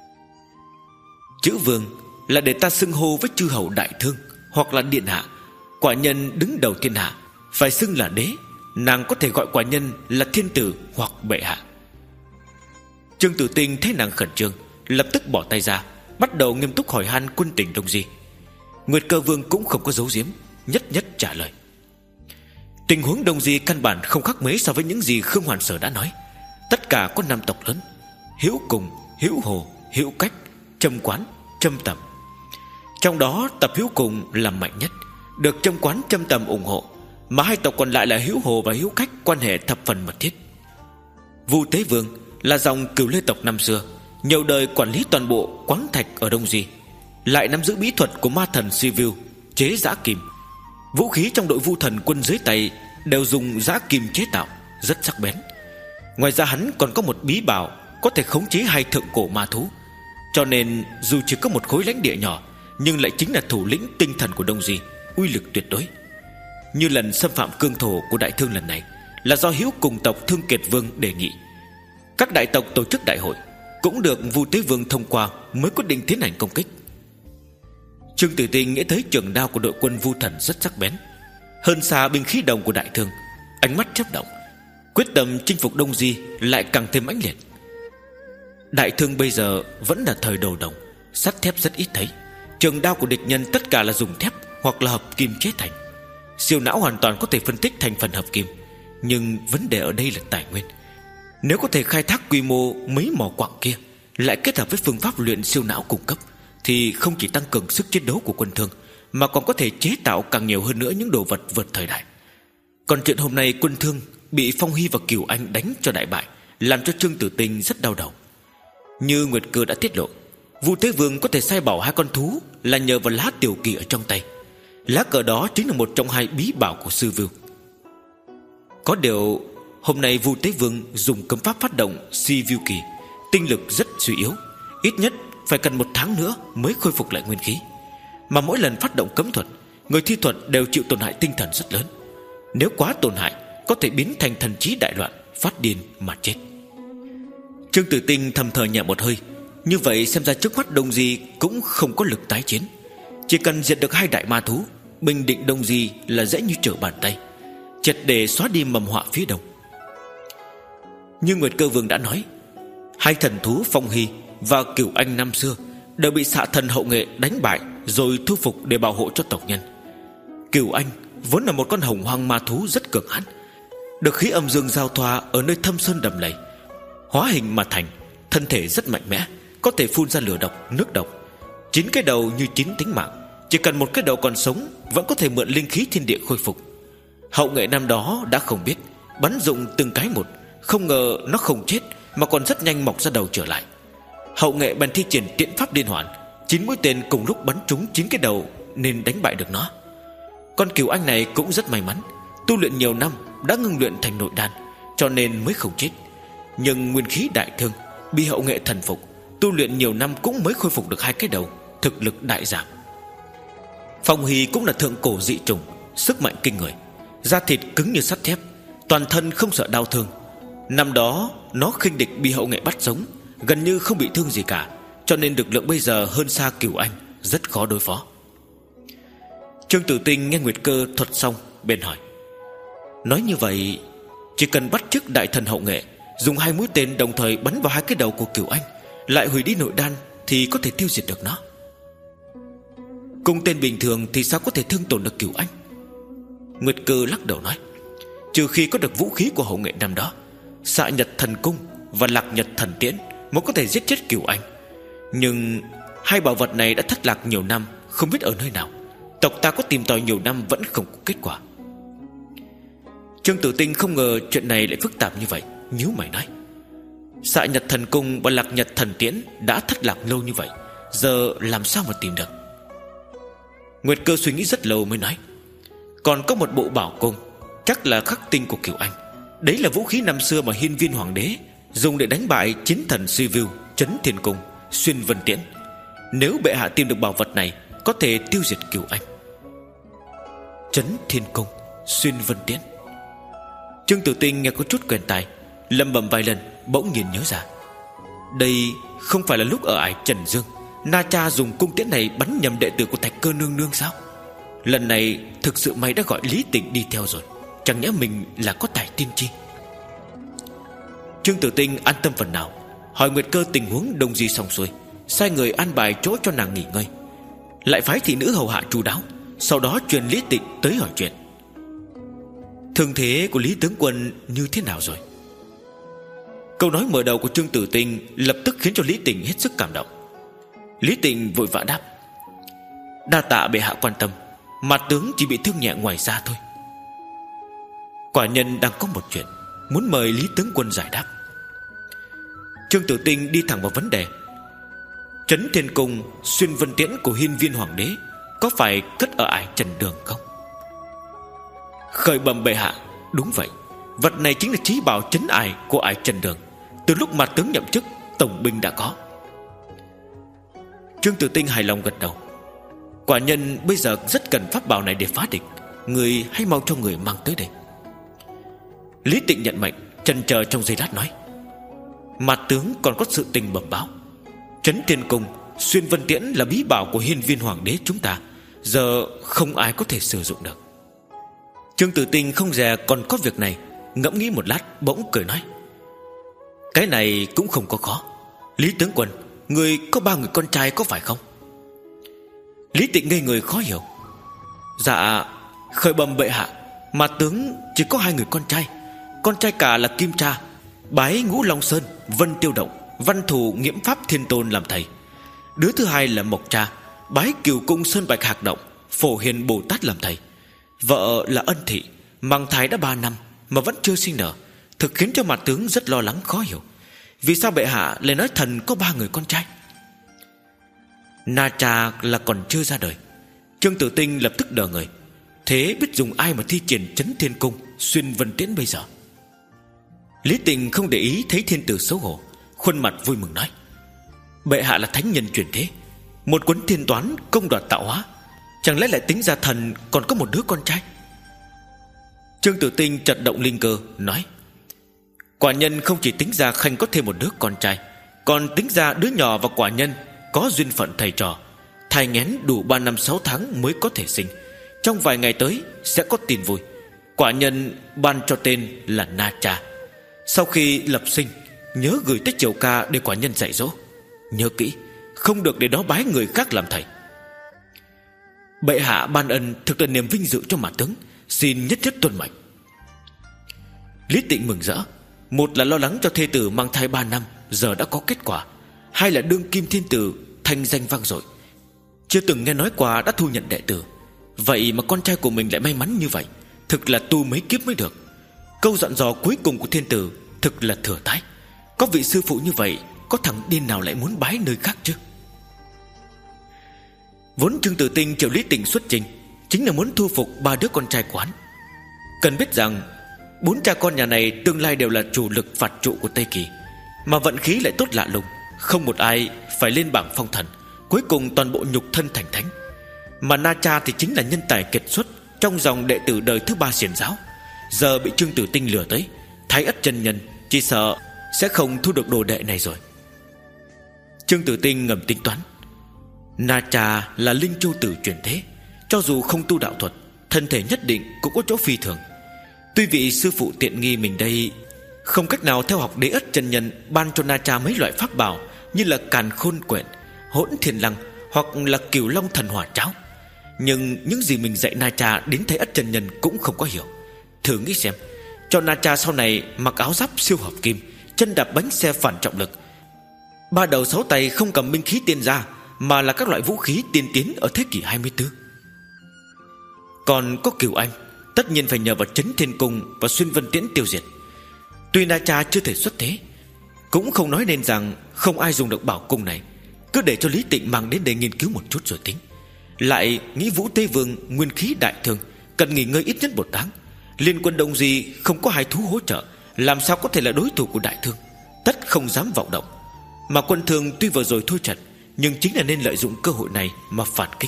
Chữ vương là để ta xưng hô với chư hầu đại thương hoặc là điện hạ. Quả nhân đứng đầu thiên hạ, phải xưng là đế, nàng có thể gọi quả nhân là thiên tử hoặc bệ hạ. Trương Tử Tinh thấy nàng khẩn trương, lập tức bỏ tay ra, bắt đầu nghiêm túc hỏi han quân tình Đông Di. Nguyệt Cơ Vương cũng không có giấu giếm, nhất nhất trả lời. Tình huống Đông Di căn bản không khác mấy so với những gì Khương Hoàn Sở đã nói. Tất cả có năm tộc lớn: Hữu Cùng, Hữu Hồ, Hữu Cách, Trâm Quán, Trâm Tầm. Trong đó tập Hữu Cùng là mạnh nhất, được Trâm Quán, Trâm Tầm ủng hộ, mà hai tộc còn lại là Hữu Hồ và Hữu Cách quan hệ thập phần mật thiết. Vu Tế Vương là dòng Cửu Lê tộc năm xưa, nhiều đời quản lý toàn bộ quáng thạch ở Đông Di, lại nắm giữ bí thuật của ma thần Sivu, chế giã kim. Vũ khí trong đội Vu Thần quân dưới tay đều dùng giã kim chế tạo, rất sắc bén. Ngoài ra hắn còn có một bí bảo có thể khống chế hai thượng cổ ma thú, cho nên dù chỉ có một khối lãnh địa nhỏ, nhưng lại chính là thủ lĩnh tinh thần của Đông Di, uy lực tuyệt đối. Như lần xâm phạm cương thổ của Đại Thương lần này là do Hữu Cùng tộc Thương Kiệt Vương đề nghị. Các đại tộc tổ chức đại hội, cũng được Vu Tế Vương thông qua mới quyết định tiến hành công kích. Trương Tử Tinh nghĩ tới trường đao của đội quân Vu Thần rất sắc bén, hơn xa binh khí đồng của Đại Thương, ánh mắt chớp động, quyết tâm chinh phục Đông Di lại càng thêm mãnh liệt. Đại Thương bây giờ vẫn là thời đồ đồng, sắt thép rất ít thấy, trường đao của địch nhân tất cả là dùng thép hoặc là hợp kim chế thành. Siêu não hoàn toàn có thể phân tích thành phần hợp kim, nhưng vấn đề ở đây là tài nguyên. Nếu có thể khai thác quy mô mấy mỏ quặng kia, lại kết hợp với phương pháp luyện siêu não cung cấp, thì không chỉ tăng cường sức chiến đấu của quân Thương, mà còn có thể chế tạo càng nhiều hơn nữa những đồ vật vượt thời đại. Còn chuyện hôm nay quân Thương bị Phong Hy và Cửu Anh đánh cho đại bại, làm cho Trương Tử Tinh rất đau đầu. Như Nguyệt Cơ đã tiết lộ, Vu Tế Vương có thể sai bảo hai con thú là nhờ vào lá tiểu kỳ ở trong tay. Lá cờ đó chính là một trong hai bí bảo của Sư Vưu. Có điều hôm nay Vu Tế Vương dùng cấm pháp phát động Si Vưu Kỳ, tinh lực rất suy yếu, ít nhất phải cần một tháng nữa mới khôi phục lại nguyên khí. Mà mỗi lần phát động cấm thuật, người thi thuật đều chịu tổn hại tinh thần rất lớn. Nếu quá tổn hại, có thể biến thành thần trí đại loạn, phát điên mà chết. Trương Tử Tinh thầm thở nhẹ một hơi. Như vậy xem ra trước mắt Đông Di cũng không có lực tái chiến. Chỉ cần diệt được hai đại ma thú, bình định Đông Di là dễ như trở bàn tay, triệt để xóa đi mầm họa phía đông. Như Nguyệt Cơ Vương đã nói, hai thần thú Phong Hy và Cửu Anh năm xưa đều bị xạ thần Hậu Nghệ đánh bại rồi thu phục để bảo hộ cho tộc nhân. Cửu Anh vốn là một con hồng hoang ma thú rất cường hãn, được khí âm dương giao thoa ở nơi thâm sơn đầm lầy, hóa hình mà thành, thân thể rất mạnh mẽ, có thể phun ra lửa độc, nước độc. Chín cái đầu như chín tính mạng, chỉ cần một cái đầu còn sống vẫn có thể mượn linh khí thiên địa khôi phục. Hậu Nghệ năm đó đã không biết bắn dụng từng cái một, không ngờ nó không chết mà còn rất nhanh mọc ra đầu trở lại. Hậu Nghệ bèn thi triển tiễn pháp liên hoàn, chín mũi tên cùng lúc bắn trúng chín cái đầu nên đánh bại được nó. Con Cửu Anh này cũng rất may mắn, tu luyện nhiều năm đã ngưng luyện thành nội đan, cho nên mới không chết. Nhưng nguyên khí đại thương, bị Hậu Nghệ thần phục, tu luyện nhiều năm cũng mới khôi phục được hai cái đầu, thực lực đại giảm. Phong Hy cũng là thượng cổ dị trùng, sức mạnh kinh người, da thịt cứng như sắt thép, toàn thân không sợ đau thương. Năm đó nó khinh địch bị Hậu Nghệ bắt sống, gần như không bị thương gì cả, cho nên lực lượng bây giờ hơn xa Cửu Anh, rất khó đối phó. Trương Tử Tinh nghe Nguyệt Cơ thuật xong bèn hỏi, nói như vậy chỉ cần bắt chước đại thần Hậu Nghệ, dùng hai mũi tên đồng thời bắn vào hai cái đầu của Cửu Anh, lại hủy đi nội đan, thì có thể tiêu diệt được nó. Cung tên bình thường thì sao có thể thương tổn được Cửu Anh? Nguyệt Cơ lắc đầu nói, trừ khi có được vũ khí của Hậu Nghệ năm đó, Xạ Nhật Thần Cung và Lạc Nhật Thần Tiễn, mới có thể giết chết Cửu Anh. Nhưng hai bảo vật này đã thất lạc nhiều năm, không biết ở nơi nào. Tộc ta có tìm tòi nhiều năm vẫn không có kết quả. Trương Tử Tinh không ngờ chuyện này lại phức tạp như vậy, nhíu mày nói, Xạ Nhật Thần Cung và Lạc Nhật Thần Tiễn đã thất lạc lâu như vậy, giờ làm sao mà tìm được? Nguyệt Cơ suy nghĩ rất lâu mới nói, còn có một bộ bảo cung, chắc là khắc tinh của Cửu Anh. Đấy là vũ khí năm xưa mà Hiên Viên Hoàng đế dùng để đánh bại chiến thần Si View, Chấn Thiên Cung, Xuyên Vân Tiễn. Nếu bệ hạ tìm được bảo vật này, có thể tiêu diệt Cửu Anh. Chấn Thiên Cung, Xuyên Vân Tiễn. Trương Tử Tinh nghe có chút quen tai, lẩm bẩm vài lần, bỗng nhiên nhớ ra, đây không phải là lúc ở Ải Trần Dương Na Cha dùng cung tiễn này bắn nhầm đệ tử của Thạch Cơ nương nương sao? Lần này thực sự mày đã gọi Lý Tịnh đi theo rồi, chẳng nhẽ mình là có tài tiên tri? Trương Tử Tinh an tâm phần nào, hỏi Nguyệt Cơ tình huống đông di xong xuôi, sai người an bài chỗ cho nàng nghỉ ngơi, lại phái thị nữ hầu hạ chu đáo, sau đó truyền Lý Tịnh tới hỏi chuyện. Thương thế của Lý tướng quân như thế nào rồi? Câu nói mở đầu của Trương Tử Tinh lập tức khiến cho Lý Tịnh hết sức cảm động. Lý Tịnh vội vã đáp, đa tạ bệ hạ quan tâm, mà tướng chỉ bị thương nhẹ ngoài da thôi. Quả nhân đang có một chuyện muốn mời Lý tướng quân giải đáp. Trương Tử Tinh đi thẳng vào vấn đề. Chấn Thiên Cung, Xuyên Vân Tiễn của Hiên Viên Hoàng đế có phải cất ở Ải Trần Đường không? Khởi bẩm bệ hạ, đúng vậy. Vật này chính là trí bảo trấn ải của Ải Trần Đường, từ lúc mà tướng nhậm chức, tổng binh đã có. Trương Tử Tinh hài lòng gật đầu. Quả nhân bây giờ rất cần pháp bảo này để phá địch, người hãy mau cho người mang tới đây. Lý Tịnh nhận mệnh, chần chờ trong giây lát nói, mà tướng còn có sự tình bẩm báo. Chấn Thiên Cung, Xuyên Vân Tiễn là bí bảo của Hiên Viên Hoàng đế chúng ta, giờ không ai có thể sử dụng được. Trương Tử Tinh không dè còn có việc này, ngẫm nghĩ một lát bỗng cười nói, cái này cũng không có khó. Lý tướng quân, người có ba người con trai có phải không? Lý Tịnh ngây người khó hiểu. Dạ, khởi bẩm bệ hạ, mà tướng chỉ có hai người con trai. Con trai cả là Kim Tra, bái Ngũ Long Sơn, Vân Tiêu Động, Văn Thù Nghiễm Pháp Thiên Tôn làm thầy. Đứa thứ hai là Mộc Tra, bái Cửu Cung Sơn Bạch Hạc Động, Phổ Hiền Bồ Tát làm thầy. Vợ là Ân Thị, mang thai đã ba năm mà vẫn chưa sinh nở, thực khiến cho mặt tướng rất lo lắng khó hiểu. Vì sao bệ hạ lại nói thần có ba người con trai? Na Cha là còn chưa ra đời. Trương Tử Tinh lập tức đờ người. Thế biết dùng ai mà thi triển Chấn Thiên Cung, Xuyên Vân Tiễn bây giờ? Lý Tịnh không để ý thấy thiên tử xấu hổ, khuôn mặt vui mừng nói, bệ hạ là thánh nhân truyền thế, một quấn thiên toán công đoạt tạo hóa, chẳng lẽ lại tính ra thần còn có một đứa con trai? Trương Tử Tinh chợt động linh cơ nói, quả nhân không chỉ tính ra Khanh có thêm một đứa con trai, còn tính ra đứa nhỏ và quả nhân có duyên phận thầy trò, thai nghén đủ ba năm sáu tháng mới có thể sinh. Trong vài ngày tới sẽ có tin vui. Quả nhân ban cho tên là Na Cha. Sau khi lập sinh, nhớ gửi tới Triều ca để quả nhân dạy dỗ. Nhớ kỹ, không được để đó bái người khác làm thầy. Bệ hạ ban ân thực là niềm vinh dự cho mặt tướng, xin nhất nhất tuân mệnh. Lý Tịnh mừng rỡ. Một là lo lắng cho thê tử mang thai ba năm giờ đã có kết quả, hai là đương kim thiên tử thanh danh vang dội, chưa từng nghe nói qua đã thu nhận đệ tử. Vậy mà con trai của mình lại may mắn như vậy, thực là tu mấy kiếp mới được. Câu dặn dò cuối cùng của thiên tử thực là thừa thãi. Có vị sư phụ như vậy, có thằng điên nào lại muốn bái nơi khác chứ? Vốn Trương Tử Tinh triệu Lý Tịnh xuất trình chính là muốn thu phục ba đứa con trai của hắn. Cần biết rằng bốn cha con nhà này tương lai đều là chủ lực phạt trụ của Tây Kỳ, mà vận khí lại tốt lạ lùng, không một ai phải lên bảng phong thần, cuối cùng toàn bộ nhục thân thành thánh. Mà Na Cha thì chính là nhân tài kiệt xuất trong dòng đệ tử đời thứ ba xiển giáo, giờ bị Trương Tử Tinh lừa tới, Thái Ất chân nhân chỉ sợ sẽ không thu được đồ đệ này rồi. Trương Tử Tinh ngầm tính toán, Na Cha là linh châu tử chuyển thế, cho dù không tu đạo thuật, thân thể nhất định cũng có chỗ phi thường. Tuy vị sư phụ tiện nghi mình đây không cách nào theo học Đế Ất chân nhân ban cho Na Cha mấy loại pháp bảo như là Càn Khôn Quyển, Hỗn Thiên Lăng hoặc là Cửu Long Thần Hỏa Cháo, nhưng những gì mình dạy Na Cha đến Thái Ất chân nhân cũng không có hiểu. Thử nghĩ xem, cho Na Cha sau này mặc áo giáp siêu hợp kim, chân đạp bánh xe phản trọng lực, ba đầu sáu tay không cầm binh khí tiên gia, mà là các loại vũ khí tiên tiến ở thế kỷ hai mươi tư. Còn có Cửu Anh, tất nhiên phải nhờ vào Chấn Thiên Cung và Xuyên Vân Tiễn tiêu diệt. Tuy Na Cha chưa thể xuất thế, cũng không nói nên rằng không ai dùng được bảo cung này. Cứ để cho Lý Tịnh mang đến đây nghiên cứu một chút rồi tính. Lại nghĩ Vũ Tế Vương nguyên khí đại thương, cần nghỉ ngơi ít nhất một tháng. Liên quân Đông Di không có hai thú hỗ trợ, làm sao có thể là đối thủ của đại thương, tất không dám vọng động. Mà quân Thương tuy vừa rồi thôi trận, nhưng chính là nên lợi dụng cơ hội này mà phản kích.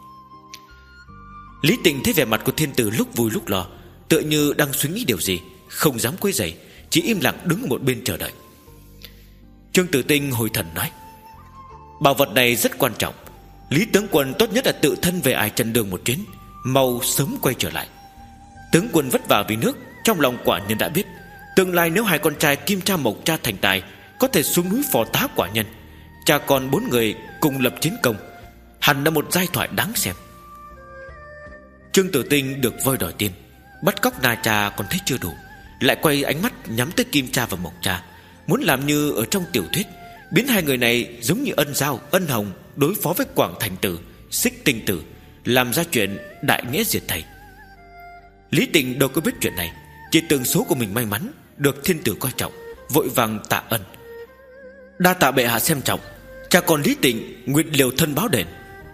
Lý Tịnh thấy vẻ mặt của thiên tử lúc vui lúc lo, tựa như đang suy nghĩ điều gì, không dám quấy rầy, chỉ im lặng đứng một bên chờ đợi. Trương Tử Tinh hồi thần nói, bảo vật này rất quan trọng, Lý tướng quân tốt nhất là tự thân về Ải Trần Đường một chuyến, mau sớm quay trở lại. Tướng quân vất vả vì nước, trong lòng quả nhân đã biết, tương lai nếu hai con trai Kim Cha Mộc Cha thành tài, có thể xuống núi phò tá quả nhân. Cha con bốn người cùng lập chiến công, hẳn là một giai thoại đáng xem. Trương Tử Tinh được voi đòi tiền, bắt cóc Na Cha còn thấy chưa đủ, lại quay ánh mắt nhắm tới Kim Cha và Mộc Cha, muốn làm như ở trong tiểu thuyết, biến hai người này giống như Ân Giao, Ân Hồng đối phó với Quảng Thành Tử, Xích Tinh Tử, làm ra chuyện đại nghĩa diệt thầy. Lý Tịnh đâu có biết chuyện này, chỉ tưởng số của mình may mắn được thiên tử coi trọng, vội vàng tạ ân. Đa tạ bệ hạ xem trọng, cha con Lý Tịnh nguyện liều thân báo đền.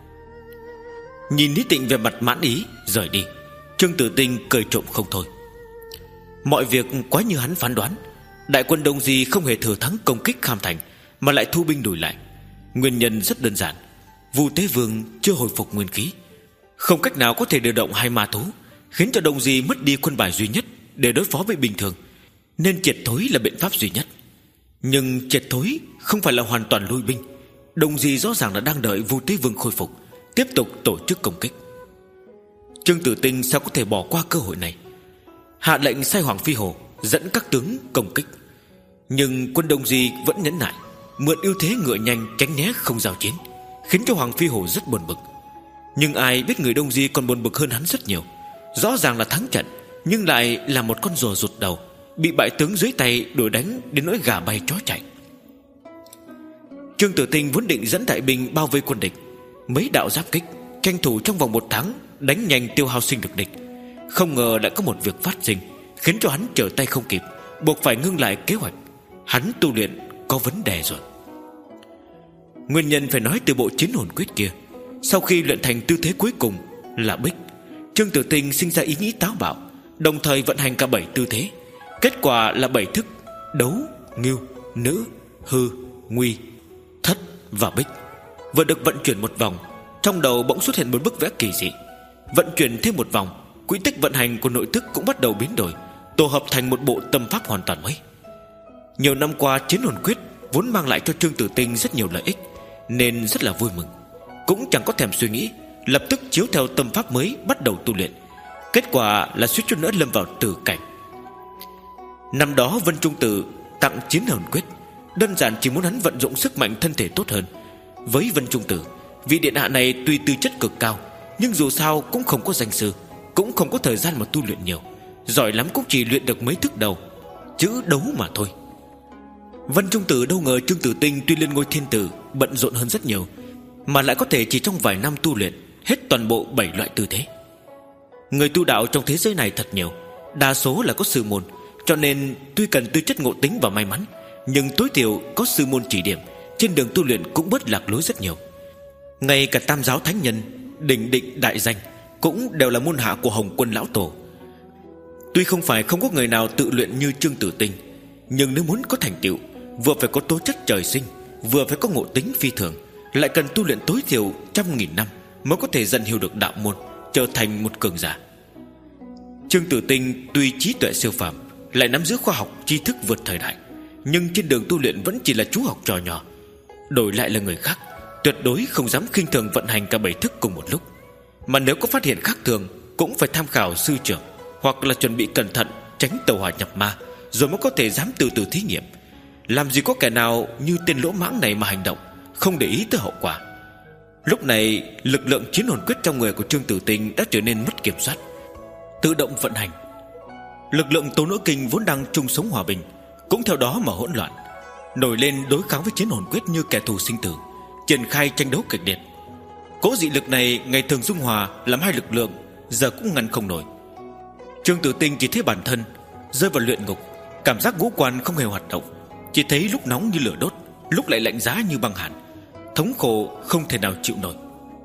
Nhìn Lý Tịnh về mặt mãn ý rời đi, Trương Tử Tinh cười trộm không thôi. Mọi việc quá như hắn phán đoán, đại quân Đông Di không hề thừa thắng công kích Kham Thành, mà lại thu binh lùi lại. Nguyên nhân rất đơn giản, Vu Tế Vương chưa hồi phục nguyên khí, không cách nào có thể điều động hai ma thú, khiến cho Đông Di mất đi quân bài duy nhất để đối phó với bình thường, nên triệt thối là biện pháp duy nhất. Nhưng triệt thối không phải là hoàn toàn lui binh. Đông Di rõ ràng là đang đợi Vu Tế Vương khôi phục, tiếp tục tổ chức công kích. Trương Tử Tinh sao có thể bỏ qua cơ hội này, hạ lệnh sai Hoàng Phi Hồ dẫn các tướng công kích. Nhưng quân Đông Di vẫn nhẫn nại, mượn ưu thế ngựa nhanh tránh né không giao chiến, khiến cho Hoàng Phi Hồ rất buồn bực. Nhưng ai biết người Đông Di còn buồn bực hơn hắn rất nhiều. Rõ ràng là thắng trận, nhưng lại là một con rùa rụt đầu, bị bại tướng dưới tay đuổi đánh đến nỗi gà bay chó chạy. Trương Tử Tinh vốn định dẫn đại binh bao vây quân địch, mấy đạo giáp kích, tranh thủ trong vòng một tháng đánh nhanh tiêu hao sinh lực địch. Không ngờ lại có một việc phát sinh, khiến cho hắn trở tay không kịp, buộc phải ngưng lại kế hoạch. Hắn tu luyện có vấn đề rồi. Nguyên nhân phải nói từ bộ chiến hồn quyết kia. Sau khi luyện thành tư thế cuối cùng là bích, Trương Tử Tinh sinh ra ý nghĩ táo bạo, đồng thời vận hành cả bảy tư thế. Kết quả là bảy thức: đấu, ngưu, nữ, hư, nguy, thất và bích. Vừa được vận chuyển một vòng, trong đầu bỗng xuất hiện một bức vẽ kỳ dị. Vận chuyển thêm một vòng, quỹ tích vận hành của nội thức cũng bắt đầu biến đổi, tổ hợp thành một bộ tâm pháp hoàn toàn mới. Nhiều năm qua, chiến hồn quyết vốn mang lại cho Trương Tử Tinh rất nhiều lợi ích, nên rất là vui mừng, cũng chẳng có thèm suy nghĩ, lập tức chiếu theo tâm pháp mới bắt đầu tu luyện. Kết quả là suýt chút nữa lâm vào tử cảnh. Năm đó Vân Trung Tử tặng Chiến Hồn Quyết, đơn giản chỉ muốn hắn vận dụng sức mạnh thân thể tốt hơn. Với Vân Trung Tử, vị điện hạ này tuy tư chất cực cao, nhưng dù sao cũng không có danh sư, cũng không có thời gian mà tu luyện nhiều, giỏi lắm cũng chỉ luyện được mấy thức đầu, chữ đấu mà thôi. Vân Trung Tử đâu ngờ Trương Tử Tinh tuy lên ngôi thiên tử, bận rộn hơn rất nhiều, mà lại có thể chỉ trong vài năm tu luyện hết toàn bộ bảy loại tư thế. Người tu đạo trong thế giới này thật nhiều, đa số là có sư môn, cho nên tuy cần tư chất ngộ tính và may mắn, nhưng tối thiểu có sư môn chỉ điểm, trên đường tu luyện cũng bớt lạc lối rất nhiều. Ngay cả Tam Giáo Thánh Nhân, Đỉnh Định Đại Danh cũng đều là môn hạ của Hồng Quân Lão Tổ. Tuy không phải không có người nào tự luyện như Trương Tử Tinh, nhưng nếu muốn có thành tựu, vừa phải có tố chất trời sinh, vừa phải có ngộ tính phi thường, lại cần tu luyện tối thiểu trăm nghìn năm mới có thể dần hiểu được đạo môn, trở thành một cường giả. Trương Tử Tinh tuy trí tuệ siêu phàm, lại nắm giữ khoa học tri thức vượt thời đại, nhưng trên đường tu luyện vẫn chỉ là chú học trò nhỏ. Đổi lại là người khác, tuyệt đối không dám khinh thường vận hành cả bảy thức cùng một lúc, mà nếu có phát hiện khác thường cũng phải tham khảo sư trưởng, hoặc là chuẩn bị cẩn thận tránh tẩu hỏa nhập ma, rồi mới có thể dám từ từ thí nghiệm. Làm gì có kẻ nào như tên lỗ mãng này mà hành động không để ý tới hậu quả. Lúc này lực lượng Chiến Hồn Quyết trong người của Trương Tử Tinh đã trở nên mất kiểm soát, tự động vận hành. Lực lượng Tố Nữ Kinh vốn đang chung sống hòa bình cũng theo đó mà hỗn loạn, nổi lên đối kháng với Chiến Hồn Quyết như kẻ thù sinh tử, triển khai tranh đấu kịch liệt. Cố dị lực này ngày thường dung hòa làm hai lực lượng giờ cũng ngăn không nổi. Trương Tử Tinh chỉ thấy bản thân rơi vào luyện ngục, cảm giác ngũ quan không hề hoạt động, chỉ thấy lúc nóng như lửa đốt, lúc lại lạnh giá như băng hàn, thống khổ không thể nào chịu nổi.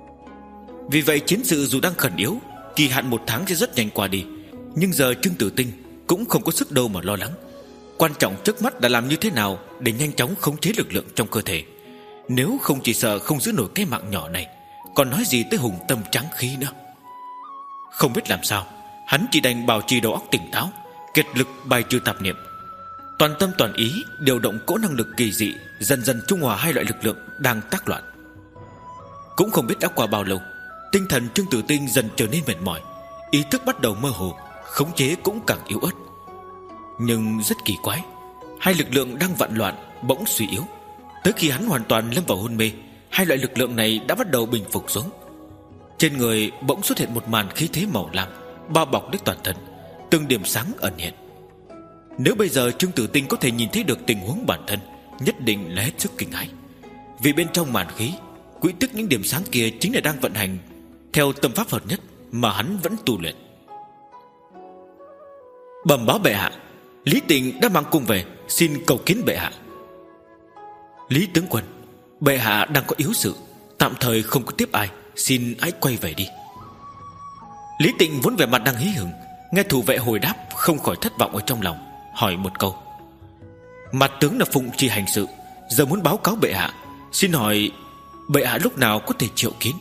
Vì vậy chiến sự dù đang khẩn yếu, kỳ hạn một tháng sẽ rất nhanh qua đi, nhưng giờ Trương Tử Tinh cũng không có sức đâu mà lo lắng. Quan trọng trước mắt là làm như thế nào để nhanh chóng khống chế lực lượng trong cơ thể. Nếu không chỉ sợ không giữ nổi cái mạng nhỏ này, còn nói gì tới hùng tâm tráng khí nữa. Không biết làm sao, hắn chỉ đành bảo trì đầu óc tỉnh táo, kiệt lực bài trừ tạp niệm, toàn tâm toàn ý điều động cỗ năng lực kỳ dị, dần dần trung hòa hai loại lực lượng đang tác loạn. Cũng không biết đã qua bao lâu, tinh thần Trương Tử Tinh dần trở nên mệt mỏi, ý thức bắt đầu mơ hồ, khống chế cũng càng yếu ớt. Nhưng rất kỳ quái, hai lực lượng đang vặn loạn bỗng suy yếu. Tới khi hắn hoàn toàn lâm vào hôn mê, hai loại lực lượng này đã bắt đầu bình phục xuống. Trên người bỗng xuất hiện một màn khí thế màu lam bao bọc đến toàn thân, từng điểm sáng ẩn hiện. Nếu bây giờ Trương Tử Tinh có thể nhìn thấy được tình huống bản thân, nhất định là hết sức kinh hãi. Vì bên trong màn khí, quỹ tích những điểm sáng kia chính là đang vận hành theo tâm pháp hợp nhất mà hắn vẫn tu luyện. Bẩm báo bệ hạ, Lý Tịnh đã mang cung về, xin cầu kiến bệ hạ. Lý tướng quân, bệ hạ đang có yếu sự, tạm thời không có tiếp ai, xin hãy quay về đi. Lý Tịnh vốn vẻ mặt đang hí hửng, nghe thủ vệ hồi đáp không khỏi thất vọng ở trong lòng, hỏi một câu: mặt tướng là phụng chỉ hành sự, giờ muốn báo cáo bệ hạ, xin hỏi bệ hạ lúc nào có thể triệu kiến?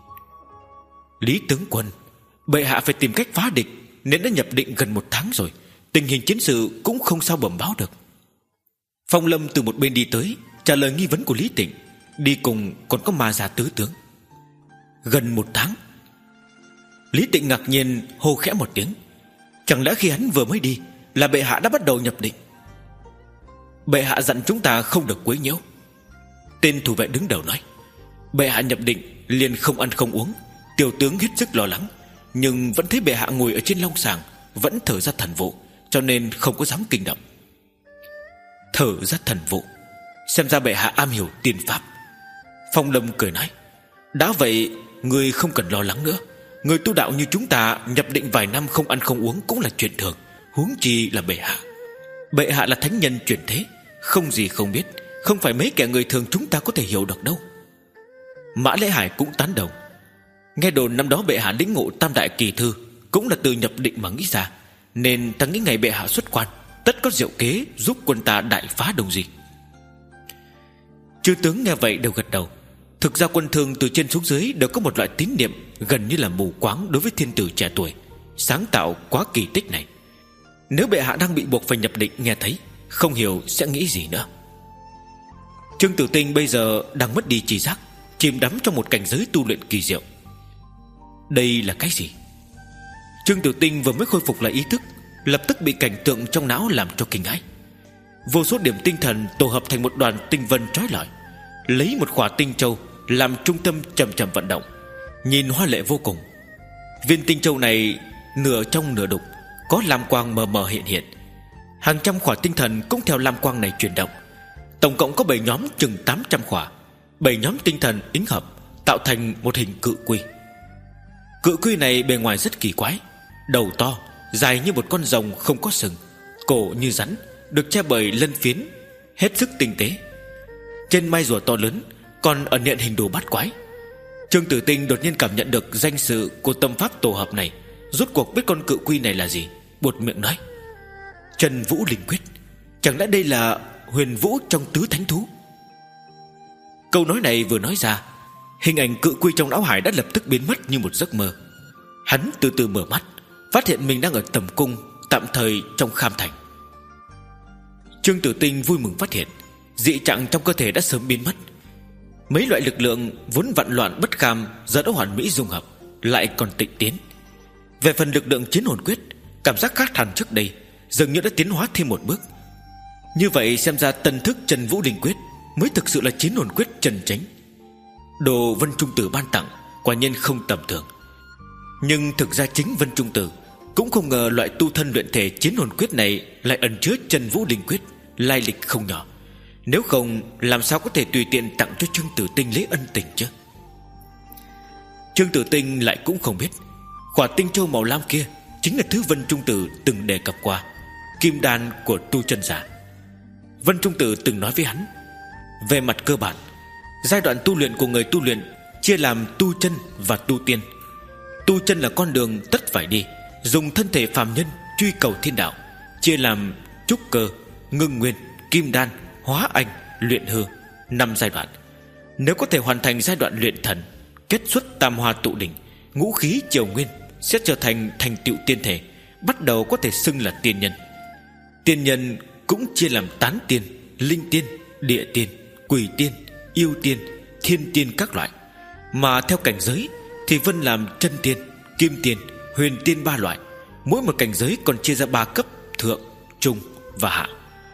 Lý tướng quân, bệ hạ phải tìm cách phá địch, nên đã nhập định gần một tháng rồi, tình hình chiến sự cũng không sao bẩm báo được. Phong Lâm từ một bên đi tới, trả lời nghi vấn của Lý Tịnh. Đi cùng còn có Ma Gia tứ tướng. Gần một tháng? Lý Tịnh ngạc nhiên hô khẽ một tiếng. Chẳng lẽ khi hắn vừa mới đi là bệ hạ đã bắt đầu nhập định? Bệ hạ dặn chúng ta không được quấy nhiễu. Tên thủ vệ đứng đầu nói. Bệ hạ nhập định liền không ăn không uống. Tiểu tướng hết sức lo lắng, nhưng vẫn thấy bệ hạ ngồi ở trên long sàng, vẫn thở ra thần vụ, cho nên không có dám kinh động. Thở ra thần vụ, xem ra bệ hạ am hiểu tiên pháp. Phong Lâm cười nói. Đã vậy người không cần lo lắng nữa. Người tu đạo như chúng ta nhập định vài năm không ăn không uống cũng là chuyện thường, huống chi là bệ hạ. Bệ hạ là thánh nhân chuyển thế, không gì không biết, không phải mấy kẻ người thường chúng ta có thể hiểu được đâu. Mã Lễ Hải cũng tán đồng. Nghe đồn năm đó bệ hạ lĩnh ngộ tam đại kỳ thư cũng là từ nhập định mà nghĩ ra, nên ta nghĩ ngày bệ hạ xuất quan tất có diệu kế giúp quân ta đại phá Đông Di. Chư tướng nghe vậy đều gật đầu. Thực ra quân Thương từ trên xuống dưới đều có một loại tín niệm gần như là mù quáng đối với thiên tử trẻ tuổi sáng tạo quá kỳ tích này. Nếu bệ hạ đang bị buộc phải nhập định nghe thấy, không hiểu sẽ nghĩ gì nữa. Trương Tử Tinh bây giờ đang mất đi trí giác, chìm đắm trong một cảnh giới tu luyện kỳ diệu. Đây là cái gì? Trương Tử Tinh vừa mới khôi phục lại ý thức, lập tức bị cảnh tượng trong não làm cho kinh hãi. Vô số điểm tinh thần tổ hợp thành một đoàn tinh vân chói lọi, lấy một khỏa tinh châu làm trung tâm chậm chậm vận động, nhìn hoa lệ vô cùng. Viên tinh châu này nửa trong nửa đục, có lam quang mờ mờ hiện hiện. Hàng trăm khỏa tinh thần cũng theo lam quang này chuyển động. Tổng cộng có bảy nhóm chừng tám trăm khỏa. Bảy nhóm tinh thần ính hợp tạo thành một hình cự quy. Cự quy này bề ngoài rất kỳ quái, đầu to, dài như một con rồng không có sừng, cổ như rắn, được che bởi lân phiến hết sức tinh tế. Trên mai rùa to lớn còn ẩn hiện hình đồ bát quái. Trương Tử Tinh đột nhiên cảm nhận được danh sự của tâm pháp tổ hợp này, rốt cuộc biết con cự quy này là gì, buột miệng nói: Trần Vũ Linh Quyết, chẳng lẽ đây là huyền vũ trong tứ thánh thú? Câu nói này vừa nói ra, hình ảnh cự quy trong não hải đã lập tức biến mất như một giấc mơ. Hắn từ từ mở mắt, phát hiện mình đang ở tầm cung, tạm thời trong Kham Thành. Trương Tử Tinh vui mừng phát hiện dị trạng trong cơ thể đã sớm biến mất. Mấy loại lực lượng vốn vặn loạn bất kham giờ đã hoàn mỹ dung hợp, lại còn tịnh tiến. Về phần lực lượng chiến hồn quyết, cảm giác khác hẳn trước đây, dường như đã tiến hóa thêm một bước. Như vậy xem ra tân thức Trần Vũ Linh Quyết mới thực sự là chiến hồn quyết chân chính. Đồ Vân Trung Tử ban tặng quả nhiên không tầm thường. Nhưng thực ra chính Vân Trung Tử cũng không ngờ loại tu thân luyện thể chiến hồn quyết này lại ẩn chứa Trần Vũ Linh Quyết, lai lịch không nhỏ. Nếu không làm sao có thể tùy tiện tặng cho Trương Tử Tinh lấy ân tình chứ? Trương Tử Tinh lại cũng không biết khỏa tinh châu màu lam kia chính là thứ Vân Trung Tử từng đề cập qua, kim đan của tu chân giả. Vân Trung Tử từng nói với hắn, về mặt cơ bản, giai đoạn tu luyện của người tu luyện chia làm tu chân và tu tiên. Tu chân là con đường tất phải đi, dùng thân thể phàm nhân truy cầu thiên đạo, chia làm trúc cơ, ngưng nguyên, kim đan, hóa anh, luyện hư, năm giai đoạn. Nếu có thể hoàn thành giai đoạn luyện thần, kết xuất tam hoa tụ đỉnh, ngũ khí triều nguyên, sẽ trở thành thành tựu tiên thể, bắt đầu có thể xưng là tiên nhân. Tiên nhân cũng chia làm tán tiên, linh tiên, địa tiên, quỷ tiên, yêu tiên, thiên tiên các loại. Mà theo cảnh giới thì Vân làm chân tiên, kim tiên, huyền tiên ba loại. Mỗi một cảnh giới còn chia ra ba cấp: thượng, trung và hạ.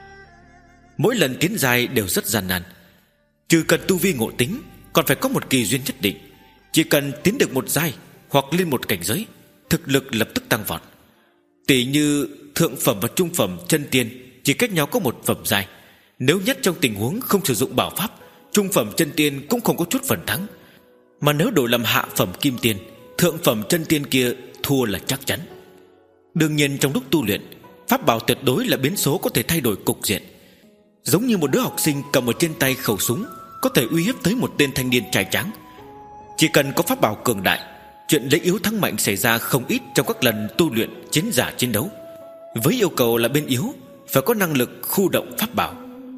Mỗi lần tiến giai đều rất gian nan. Trừ cần tu vi ngộ tính, còn phải có một kỳ duyên nhất định. Chỉ cần tiến được một giai hoặc lên một cảnh giới, thực lực lập tức tăng vọt. Tỷ như thượng phẩm và trung phẩm chân tiên chỉ cách nhau có một phẩm giai. Nếu nhất trong tình huống không sử dụng bảo pháp, trung phẩm chân tiên cũng không có chút phần thắng. Mà nếu đổi làm hạ phẩm kim tiên, thượng phẩm chân tiên kia thua là chắc chắn. Đương nhiên trong lúc tu luyện, pháp bảo tuyệt đối là biến số có thể thay đổi cục diện. Giống như một đứa học sinh cầm ở trên tay khẩu súng, có thể uy hiếp tới một tên thanh niên trai tráng. Chỉ cần có pháp bảo cường đại, chuyện lấy yếu thắng mạnh xảy ra không ít trong các lần tu luyện chiến giả chiến đấu. Với yêu cầu là bên yếu phải có năng lực khu động pháp bảo.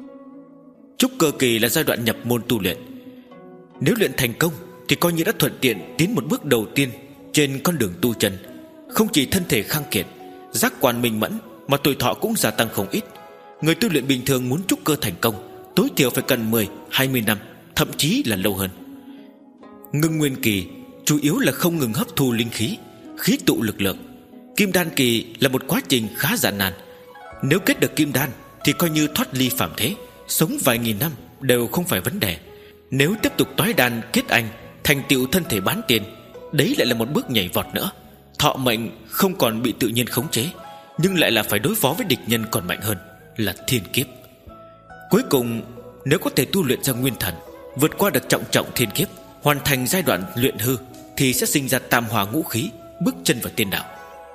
Trúc cơ kỳ là giai đoạn nhập môn tu luyện. Nếu luyện thành công thì coi như đã thuận tiện tiến một bước đầu tiên trên con đường tu chân. Không chỉ thân thể khang kiệt, giác quan minh mẫn, mà tuổi thọ cũng gia tăng không ít. Người tu luyện bình thường muốn trúc cơ thành công, tối thiểu phải cần mười, hai mươi năm, thậm chí là lâu hơn. Ngưng nguyên kỳ chủ yếu là không ngừng hấp thu linh khí, khí tụ lực lượng. Kim đan kỳ là một quá trình khá gian nan. Nếu kết được kim đan thì coi như thoát ly phàm thế, sống vài nghìn năm đều không phải vấn đề. Nếu tiếp tục toái đan kết anh, thành tựu thân thể bán tiền, đấy lại là một bước nhảy vọt nữa. Thọ mệnh không còn bị tự nhiên khống chế, nhưng lại là phải đối phó với địch nhân còn mạnh hơn, là thiên kiếp. Cuối cùng, nếu có thể tu luyện ra nguyên thần, vượt qua được trọng trọng thiên kiếp, hoàn thành giai đoạn luyện hư, thì sẽ sinh ra tam hòa ngũ khí, bước chân vào tiên đạo.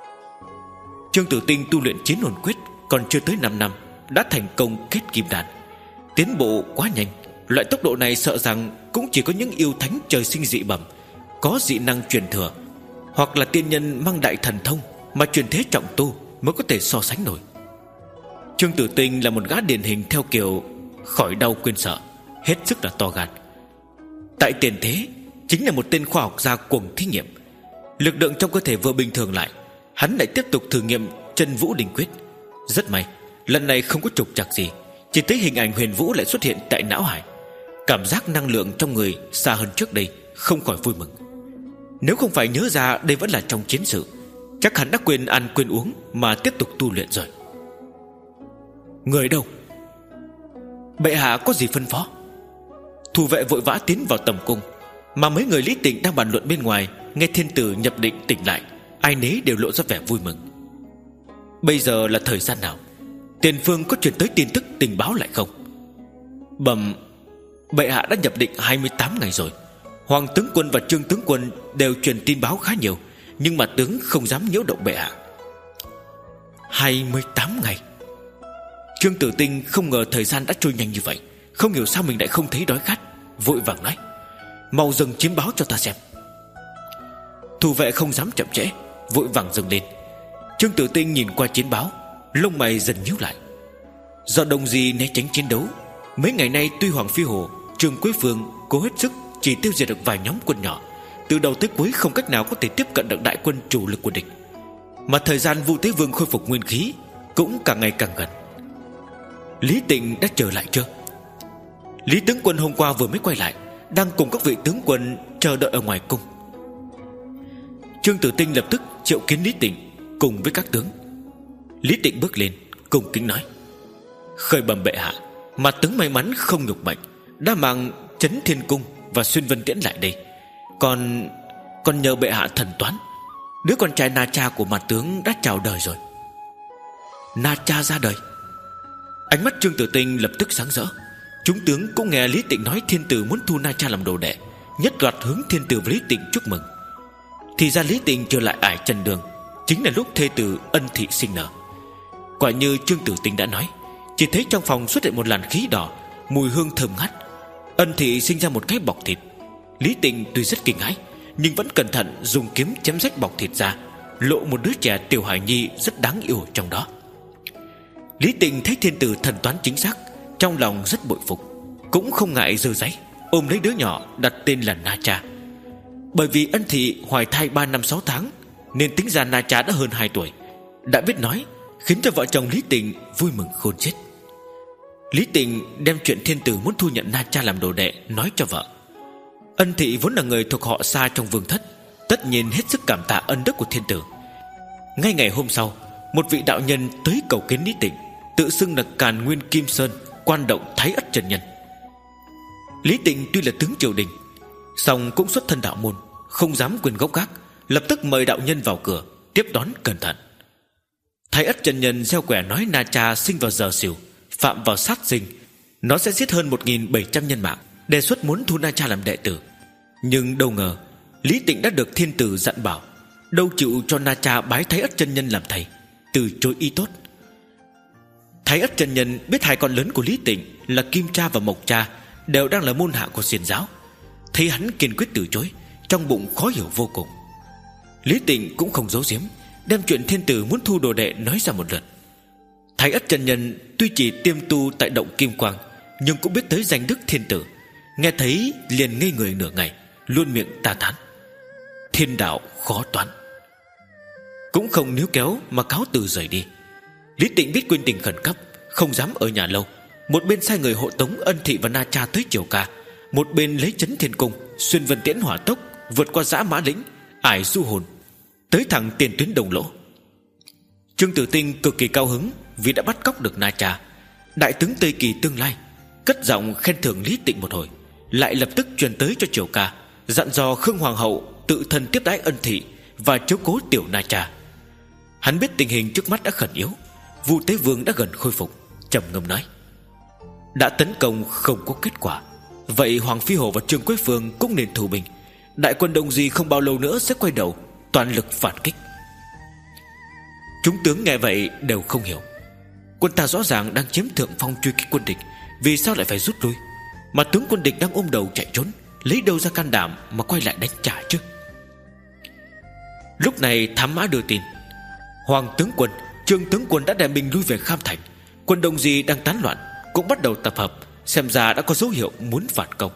Trương Tử Tinh tu luyện chiến hồn quyết còn chưa tới năm năm đã thành công kết kim đan. Tiến bộ quá nhanh, loại tốc độ này sợ rằng cũng chỉ có những yêu thánh trời sinh dị bẩm, có dị năng truyền thừa, hoặc là tiên nhân mang đại thần thông mà truyền thế trọng tu mới có thể so sánh nổi. Trương Tử Tinh là một gã điển hình theo kiểu khỏi đau quên sợ, hết sức là to gan. Tại tiền thế chính là một tên khoa học gia cuồng thí nghiệm. Lực lượng trong cơ thể vừa bình thường lại, hắn lại tiếp tục thử nghiệm Trần Vũ Linh Quyết. Rất may, lần này không có trục trặc gì, chỉ thấy hình ảnh huyền vũ lại xuất hiện tại não hải. Cảm giác năng lượng trong người xa hơn trước đây, không khỏi vui mừng. Nếu không phải nhớ ra đây vẫn là trong chiến sự, Chắc hắn đã quên ăn quên uống mà tiếp tục tu luyện rồi. Người đâu? Bệ hạ có gì phân phó? Thủ vệ vội vã tiến vào tầm cung, mà mấy người Lý Tịnh đang bàn luận bên ngoài nghe thiên tử nhập định tỉnh lại, ai nấy đều lộ ra vẻ vui mừng. Bây giờ là thời gian nào? Tiền phương có truyền tới tin tức tình báo lại không? Bẩm, bệ hạ đã nhập định hai mươi tám ngày rồi. Hoàng tướng quân và Trương tướng quân đều truyền tin báo khá nhiều, nhưng mà tướng không dám nhiễu động bệ hạ. Hai mươi tám ngày. Trương Tử Tinh không ngờ thời gian đã trôi nhanh như vậy, không hiểu sao mình lại không thấy đói khát, vội vàng nói: mau dừng chiến báo cho ta xem. Thủ vệ không dám chậm trễ, vội vàng dừng lên. Trương Tử Tinh nhìn qua chiến báo, lông mày dần nhíu lại. Do Đông Di né tránh chiến đấu, mấy ngày nay tuy Hoàng Phi Hồ, Trương Quế Phương cố hết sức chỉ tiêu diệt được vài nhóm quân nhỏ, từ đầu tới cuối không cách nào có thể tiếp cận được đại quân chủ lực của địch. Mà thời gian Vũ Tế Vương khôi phục nguyên khí cũng càng ngày càng gần. Lý Tịnh đã trở lại chưa? Lý tướng quân hôm qua vừa mới quay lại, đang cùng các vị tướng quân chờ đợi ở ngoài cung. Trương Tử Tinh lập tức triệu kiến Lý Tịnh cùng với các tướng. Lý Tịnh bước lên cung kính nói: khởi bẩm bệ hạ, mà tướng may mắn không nhục bệnh, đã mang Chấn Thiên Cung và Xuyên Vân Tiễn lại đây. Còn Còn nhờ bệ hạ thần toán, đứa con trai Na Cha của mặt tướng đã chào đời rồi. Na Cha ra đời? Ánh mắt Trương Tử Tinh lập tức sáng rỡ. Chúng tướng cũng nghe Lý Tịnh nói thiên tử muốn thu Na Cha làm đồ đệ, nhất loạt hướng thiên tử và Lý Tịnh chúc mừng. Thì ra Lý Tịnh trở lại Ải Trần Đường chính là lúc thê tử Ân Thị sinh nở. Quả như Trương Tử Tinh đã nói, chỉ thấy trong phòng xuất hiện một làn khí đỏ, mùi hương thơm ngát. Ân Thị sinh ra một cái bọc thịt. Lý Tịnh tuy rất kinh hãi, nhưng vẫn cẩn thận dùng kiếm chém rách bọc thịt ra, lộ một đứa trẻ tiểu hài nhi rất đáng yêu trong đó. Lý Tịnh thấy thiên tử thần toán chính xác, trong lòng rất bội phục, cũng không ngại giơ giấy ôm lấy đứa nhỏ, đặt tên là Na Cha. Bởi vì Ân Thị hoài thai ba năm sáu tháng, nên tính ra Na Cha đã hơn hai tuổi, đã biết nói, khiến cho vợ chồng Lý Tịnh vui mừng khôn xiết. Lý Tịnh đem chuyện thiên tử muốn thu nhận Na Cha làm đồ đệ nói cho vợ. Ân Thị vốn là người thuộc họ xa trong vương thất, tất nhiên hết sức cảm tạ ân đức của thiên tử. Ngay ngày hôm sau, một vị đạo nhân tới cầu kiến Lý Tịnh, tự xưng là Càn Nguyên Kim Sơn Quan Động Thái Ất Chân Nhân. Lý Tịnh tuy là tướng triều đình, song cũng xuất thân đạo môn, không dám quên gốc gác, lập tức mời đạo nhân vào cửa tiếp đón cẩn thận. Thái Ất Chân Nhân gieo quẻ nói Na Cha sinh vào giờ Sửu, phạm vào sát sinh, nó sẽ giết hơn một nghìn bảy trăm nhân mạng, đề xuất muốn thu Na Cha làm đệ tử. Nhưng đâu ngờ Lý Tịnh đã được thiên tử dặn bảo, đâu chịu cho Na Cha bái Thái Ất Chân Nhân làm thầy, từ chối ý tốt. Thái Ất Chân Nhân biết hai con lớn của Lý Tịnh là Kim Cha và Mộc Cha đều đang là môn hạ của xiển giáo, thấy hắn kiên quyết từ chối, trong bụng khó hiểu vô cùng. Lý Tịnh cũng không giấu giếm, đem chuyện thiên tử muốn thu đồ đệ nói ra một lượt. Thái Ất Chân Nhân tuy chỉ tiêm tu tại động Kim Quang, nhưng cũng biết tới danh đức thiên tử, nghe thấy liền ngây người nửa ngày, luôn miệng ta thán: thiên đạo khó toán. Cũng không níu kéo mà cáo từ rời đi. Lý Tịnh biết quyên tình khẩn cấp, không dám ở nhà lâu, một bên sai người hộ tống Ân Thị và Na Cha tới triều ca, một bên lấy Chấn Thiên Cung, Xuyên Vân Tiễn hỏa tốc vượt qua dã mã lĩnh, ải du hồn, tới thẳng tiền tuyến Đồng Lỗ. Trương Tử Tinh cực kỳ cao hứng vì đã bắt cóc được Na Cha. Đại tướng Tây Kỳ tương lai cất giọng khen thưởng Lý Tịnh một hồi, lại lập tức truyền tới cho triều ca, dặn dò Khương Hoàng hậu tự thân tiếp đãi Ân Thị và chiếu cố tiểu Na Cha. Hắn biết tình hình trước mắt đã khẩn yếu, Vũ Tế Vương đã gần khôi phục, trầm ngâm nói: đã tấn công không có kết quả, vậy Hoàng Phi Hồ và Trương Quế Phương cũng nên thủ binh. Đại quân Đông Di không bao lâu nữa sẽ quay đầu, toàn lực phản kích. Chúng tướng nghe vậy đều không hiểu, quân ta rõ ràng đang chiếm thượng phong truy kích quân địch, vì sao lại phải rút lui? Mà tướng quân địch đang ôm đầu chạy trốn, lấy đâu ra can đảm mà quay lại đánh trả chứ? Lúc này thám mã đưa tin, Hoàng tướng quân, Trương tướng quân đã đem binh lui về Kham Thành, quân Đông Di đang tán loạn, cũng bắt đầu tập hợp, xem ra đã có dấu hiệu muốn phản công.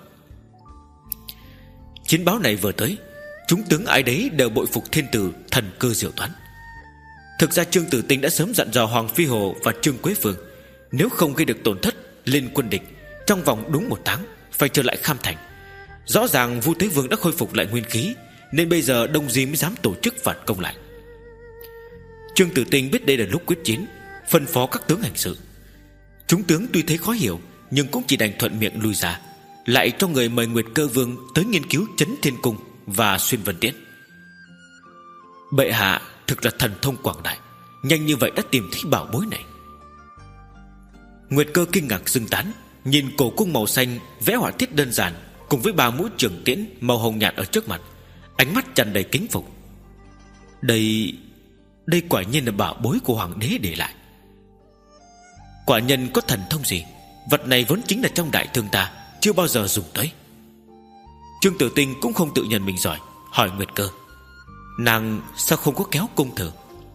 Chiến báo này vừa tới, chúng tướng ai đấy đều bội phục thiên tử thần cơ diệu toán. Thực ra Trương Tử Tinh đã sớm dặn dò Hoàng Phi Hồ và Trương Quế Phương, nếu không gây được tổn thất lên quân địch, trong vòng đúng một tháng phải trở lại Kham Thành. Rõ ràng Vũ Tế Vương đã khôi phục lại nguyên khí, nên bây giờ Đông Di mới dám tổ chức phản công lại. Trương Tử Tinh biết đây là lúc quyết chiến, phân phó các tướng hành sự. Chúng tướng tuy thấy khó hiểu, nhưng cũng chỉ đành thuận miệng lui ra, lại cho người mời Nguyệt Cơ Vương tới nghiên cứu Chấn Thiên Cung và Xuyên Vân Tiễn. Bệ hạ thực là thần thông quảng đại, nhanh như vậy đã tìm thấy bảo bối này. Nguyệt Cơ kinh ngạc dưng tán, nhìn cổ cung màu xanh vẽ họa tiết đơn giản cùng với ba mũi trường tiễn màu hồng nhạt ở trước mặt, ánh mắt tràn đầy kính phục. Đây Đây quả nhiên là bảo bối của hoàng đế để lại. Quả nhân có thần thông gì? Vật này vốn chính là trong đại thương ta chưa bao giờ dùng tới. Trương Tử Tinh cũng không tự nhận mình giỏi, hỏi Nguyệt Cơ: nàng sao không có kéo cung thử?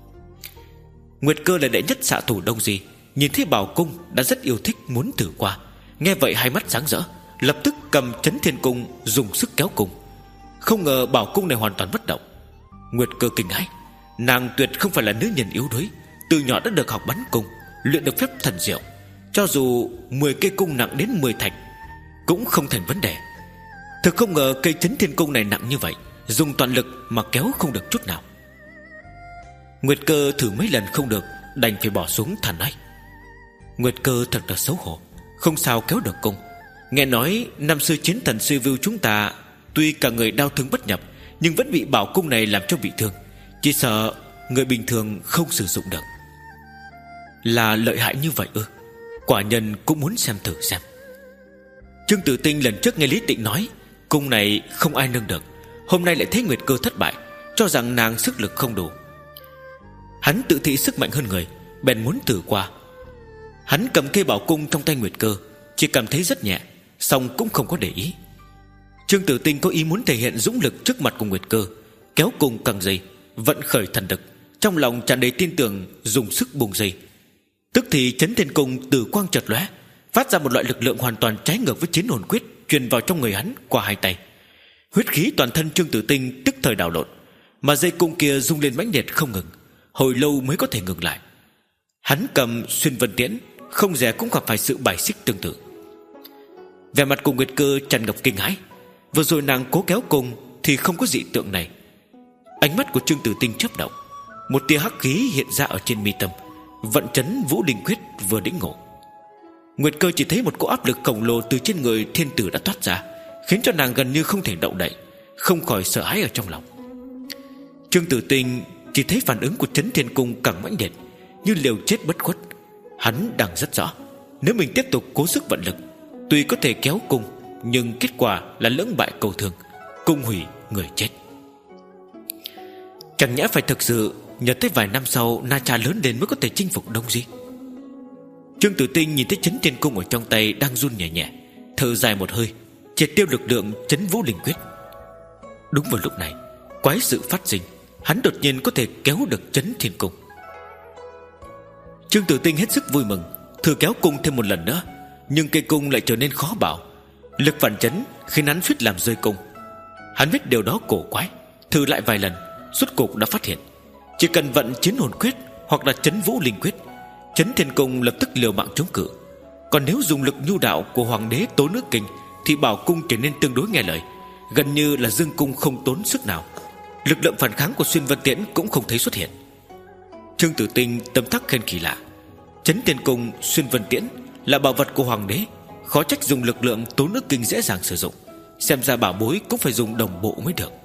Nguyệt Cơ là đệ nhất xạ thủ Đông Di, nhìn thấy bảo cung đã rất yêu thích, muốn thử qua. Nghe vậy hai mắt sáng rỡ, lập tức cầm Chấn Thiên Cung dùng sức kéo cung. Không ngờ bảo cung này hoàn toàn bất động. Nguyệt Cơ kinh hãi, nàng tuyệt không phải là nữ nhân yếu đuối, từ nhỏ đã được học bắn cung, luyện được phép thần diệu. Cho dù mười cây cung nặng đến mười thạch cũng không thành vấn đề. Thực không ngờ cây Chấn Thiên Cung này nặng như vậy, dùng toàn lực mà kéo không được chút nào. Nguyệt Cơ thử mấy lần không được, đành phải bỏ xuống thản nói: Nguyệt Cơ thật là xấu hổ, không sao kéo được cung. Nghe nói năm xưa chiến thần Sư Vưu chúng ta tuy cả người đau thương bất nhập, nhưng vẫn bị bảo cung này làm cho bị thương, chỉ sợ người bình thường không sử dụng được. Là lợi hại như vậy ư? Quả nhân cũng muốn xem thử xem. Trương Tử Tinh lần trước nghe Lý Tịnh nói cung này không ai nâng được, hôm nay lại thấy Nguyệt Cơ thất bại, cho rằng nàng sức lực không đủ. Hắn tự thị sức mạnh hơn người, bèn muốn thử qua. Hắn cầm cây bảo cung trong tay Nguyệt Cơ, chỉ cảm thấy rất nhẹ, song cũng không có để ý. Trương Tử Tinh có ý muốn thể hiện dũng lực trước mặt của Nguyệt Cơ, kéo cung căng dây, vận khởi thần lực, trong lòng tràn đầy tin tưởng, dùng sức buông dây. Tức thì Chấn Thiên Cung từ quang chợt lóe, phát ra một loại lực lượng hoàn toàn trái ngược với Chiến Hồn Quyết truyền vào trong người hắn qua hai tay. Huyết khí toàn thân Trương Tử Tinh tức thời đảo lộn, mà dây cung kia rung lên mãnh liệt không ngừng, hồi lâu mới có thể ngừng lại. Hắn cầm Xuyên Vân Tiễn, không dè cũng gặp phải sự bài xích tương tự. Vẻ mặt của Nguyệt Cơ tràn ngập kinh hãi. Vừa rồi nàng cố kéo cung thì không có dị tượng này. Ánh mắt của Trương Tử Tinh chớp động, một tia hắc khí hiện ra ở trên mi tâm, vận chấn Vũ Đình Quyết vừa đĩnh ngộ. Nguyệt Cơ chỉ thấy một cỗ áp lực khổng lồ từ trên người thiên tử đã thoát ra, khiến cho nàng gần như không thể động đậy, không khỏi sợ hãi ở trong lòng. Trương Tử Tinh chỉ thấy phản ứng của Chấn Thiên Cung càng mãnh liệt, như liều chết bất khuất. Hắn đang rất rõ, nếu mình tiếp tục cố sức vận lực, tuy có thể kéo cung, nhưng kết quả là lưỡng bại cầu thường, cung hủy người chết. Chẳng nhẽ phải thực sự nhờ tới vài năm sau Na Cha lớn lên mới có thể chinh phục Đông Di? Trương Tử Tinh nhìn thấy Chấn Thiên Cung ở trong tay đang run nhẹ nhẹ, thở dài một hơi, triệt tiêu lực lượng Chấn Vũ Đình Quyết. Đúng vào lúc này, quái sự phát sinh, hắn đột nhiên có thể kéo được Chấn Thiên Cung. Trương Tử Tinh hết sức vui mừng, thử kéo cung thêm một lần nữa, nhưng cây cung lại trở nên khó bảo. Lực phản chấn khiến hắn suýt làm rơi cung. Hắn biết điều đó cổ quái, thử lại vài lần, rốt cuộc đã phát hiện, chỉ cần vận Chiến Hồn Quyết hoặc là Chấn Vũ Linh Quyết, Chấn Thiên Cung lập tức liều mạng chống cự. Còn nếu dùng lực nhu đạo của Hoàng đế Tố Nữ Kinh thì bảo cung trở nên tương đối nghe lời, gần như là dương cung không tốn sức nào. Lực lượng phản kháng của Xuyên Vân Tiễn cũng không thấy xuất hiện. Trương Tử Tinh tâm thắc khen kỳ lạ, Chấn Thiên Cung, Xuyên Vân Tiễn là bảo vật của Hoàng đế, khó trách dùng lực lượng Tố Nữ Kinh dễ dàng sử dụng. Xem ra bảo bối cũng phải dùng đồng bộ mới được.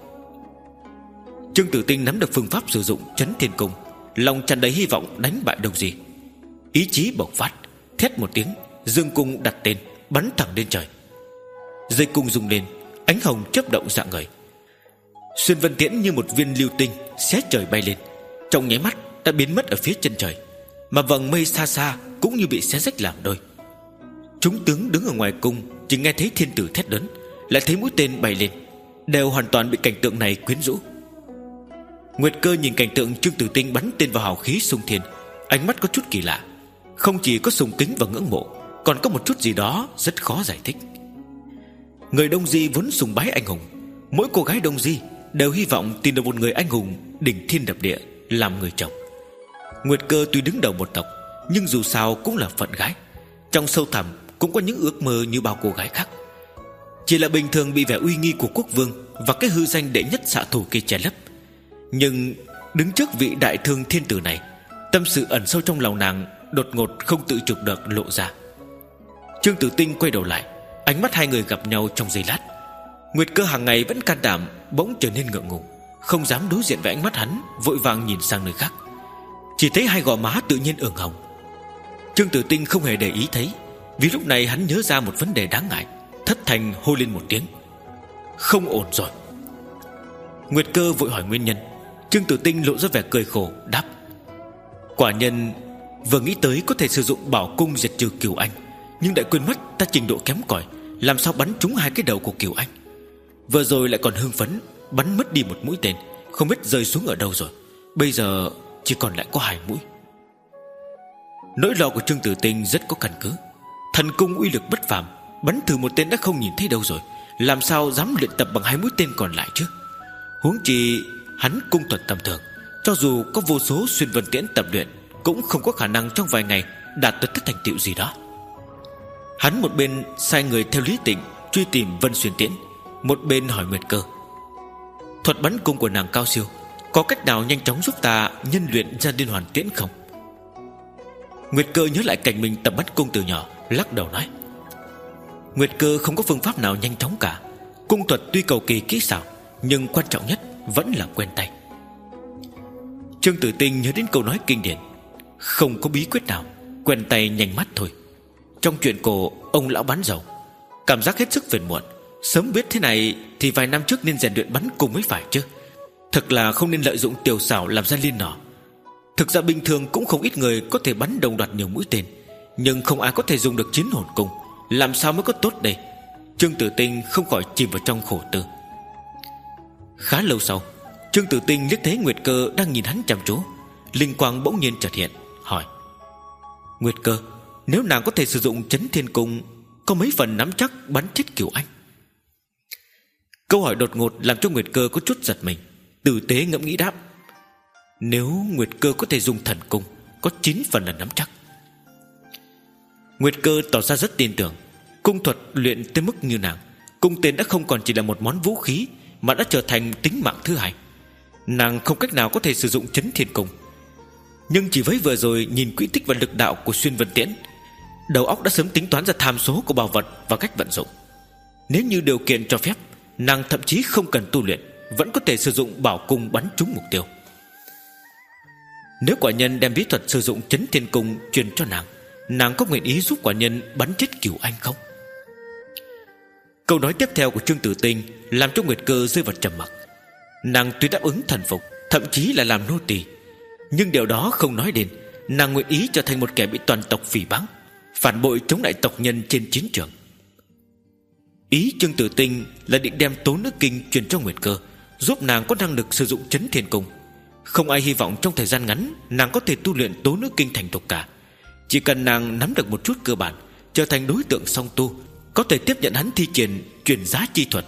Trương Tử Tinh nắm được phương pháp sử dụng Chấn Thiên Cung, lòng tràn đầy hy vọng đánh bại Đông Di. Ý chí bộc phát, thét một tiếng, dương cung đặt tên, bắn thẳng lên trời. Dây cung rung lên, ánh hồng chớp động rạng ngời. Xuyên Vân Tiễn như một viên lưu tinh xé trời bay lên, trong nháy mắt đã biến mất ở phía chân trời, mà vầng mây xa xa cũng như bị xé rách làm đôi. Chúng tướng đứng ở ngoài cung chỉ nghe thấy thiên tử thét lớn, lại thấy mũi tên bay lên, đều hoàn toàn bị cảnh tượng này quyến rũ. Nguyệt Cơ nhìn cảnh tượng Trương Tử Tinh bắn tên vào hào khí xung thiên, ánh mắt có chút kỳ lạ, không chỉ có sùng kính và ngưỡng mộ, còn có một chút gì đó rất khó giải thích. Người Đông Di vốn sùng bái anh hùng, mỗi cô gái Đông Di đều hy vọng tìm được một người anh hùng đỉnh thiên đập địa làm người chồng. Nguyệt Cơ tuy đứng đầu một tộc, nhưng dù sao cũng là phận gái, trong sâu thẳm cũng có những ước mơ như bao cô gái khác. Chỉ là bình thường bị vẻ uy nghi của quốc vương và cái hư danh đệ nhất xạ thủ kia che lấp. Nhưng Đứng trước vị đại thương thiên tử này, tâm sự ẩn sâu trong lòng nàng đột ngột không tự chủ được lộ ra. Trương Tử Tinh quay đầu lại, ánh mắt hai người gặp nhau trong giây lát. Nguyệt Cơ hàng ngày vẫn can đảm bỗng trở nên ngượng ngùng, không dám đối diện với ánh mắt hắn, vội vàng nhìn sang nơi khác. Chỉ thấy hai gò má tự nhiên ửng hồng. Trương Tử Tinh không hề để ý thấy, vì lúc này hắn nhớ ra một vấn đề đáng ngại, thất thanh hô lên một tiếng: không ổn rồi. Nguyệt Cơ vội hỏi nguyên nhân. Trương Tử Tinh lộ ra vẻ cười khổ đáp: quả nhân vừa nghĩ tới có thể sử dụng bảo cung diệt trừ Kiều Anh, nhưng đã quên mất ta trình độ kém cỏi, làm sao bắn trúng hai cái đầu của Kiều Anh. Vừa rồi lại còn hưng phấn bắn mất đi một mũi tên, không biết rơi xuống ở đâu rồi. Bây giờ chỉ còn lại có hai mũi. Nỗi lo của Trương Tử Tinh rất có căn cứ. Thần cung uy lực bất phàm, bắn thử một tên đã không nhìn thấy đâu rồi, làm sao dám luyện tập bằng hai mũi tên còn lại chứ? Huống chi hắn cung thuật tầm thường, cho dù có vô số xuyên vân tiễn tập luyện, cũng không có khả năng trong vài ngày đạt tới thành tựu gì đó. Hắn một bên sai người theo Lý Tịnh truy tìm Vân Xuyên Tiễn, một bên hỏi Nguyệt Cơ: thuật bắn cung của nàng cao siêu, có cách nào nhanh chóng giúp ta nhân luyện ra liên hoàn tiễn không? Nguyệt Cơ nhớ lại cảnh mình tập bắn cung từ nhỏ, lắc đầu nói: Nguyệt Cơ không có phương pháp nào nhanh chóng cả. Cung thuật tuy cầu kỳ kỹ xảo, nhưng quan trọng nhất vẫn là quen tay. Trương Tử Tinh nhớ đến câu nói kinh điển: không có bí quyết nào, quen tay nhanh mắt thôi. Trong chuyện cổ ông lão bán dầu, cảm giác hết sức phiền muộn. Sớm biết thế này thì vài năm trước nên rèn luyện bắn cung mới phải chứ. Thật là không nên lợi dụng tiểu xảo làm ra liên nỏ. Thực ra bình thường cũng không ít người có thể bắn đồng loạt nhiều mũi tên, nhưng không ai có thể dùng được chiến hồn cung. Làm sao mới có tốt đây? Trương Tử Tinh không khỏi chìm vào trong khổ tư. Khá lâu sau, Trương Tử Tinh liếc thấy Nguyệt Cơ đang nhìn hắn chăm chú, linh quang bỗng nhiên chợt hiện, hỏi: Nguyệt Cơ, nếu nàng có thể sử dụng Chấn Thiên Cung, có mấy phần nắm chắc bắn chết Kiều Anh? Câu hỏi đột ngột làm cho Nguyệt Cơ có chút giật mình, tử tế ngẫm nghĩ đáp: nếu Nguyệt Cơ có thể dùng thần cung, có chín phần là nắm chắc. Nguyệt Cơ tỏ ra rất tin tưởng. Cung thuật luyện tới mức như nàng, cung tên đã không còn chỉ là một món vũ khí, mà đã trở thành tính mạng thứ hai. Nàng không cách nào có thể sử dụng Chấn Thiên Cung, nhưng chỉ với vừa rồi nhìn quỹ tích và lực đạo của xuyên vân tiễn, đầu óc đã sớm tính toán ra tham số của bảo vật và cách vận dụng. Nếu như điều kiện cho phép, nàng thậm chí không cần tu luyện, vẫn có thể sử dụng bảo cung bắn trúng mục tiêu. Nếu quả nhân đem bí thuật sử dụng Chấn Thiên Cung truyền cho nàng, nàng có nguyện ý giúp quả nhân bắn chết Kiều Anh không? Câu nói tiếp theo của Trương Tử Tinh làm cho Nguyệt Cơ rơi vào trầm mặc. Nàng tuy đáp ứng thần phục, thậm chí là làm nô tỳ, nhưng điều đó không nói đến nàng nguyện ý trở thành một kẻ bị toàn tộc phỉ báng, phản bội chống lại tộc nhân trên chiến trường. Ý Trương Tử Tinh là định đem Tố Nữ Kinh truyền cho Nguyệt Cơ, giúp nàng có năng lực sử dụng Chấn Thiên Cung. Không ai hy vọng trong thời gian ngắn nàng có thể tu luyện Tố Nữ Kinh thành thục cả. Chỉ cần nàng nắm được một chút cơ bản, trở thành đối tượng song tu, có thể tiếp nhận hắn thi triển truyền giá chi thuật.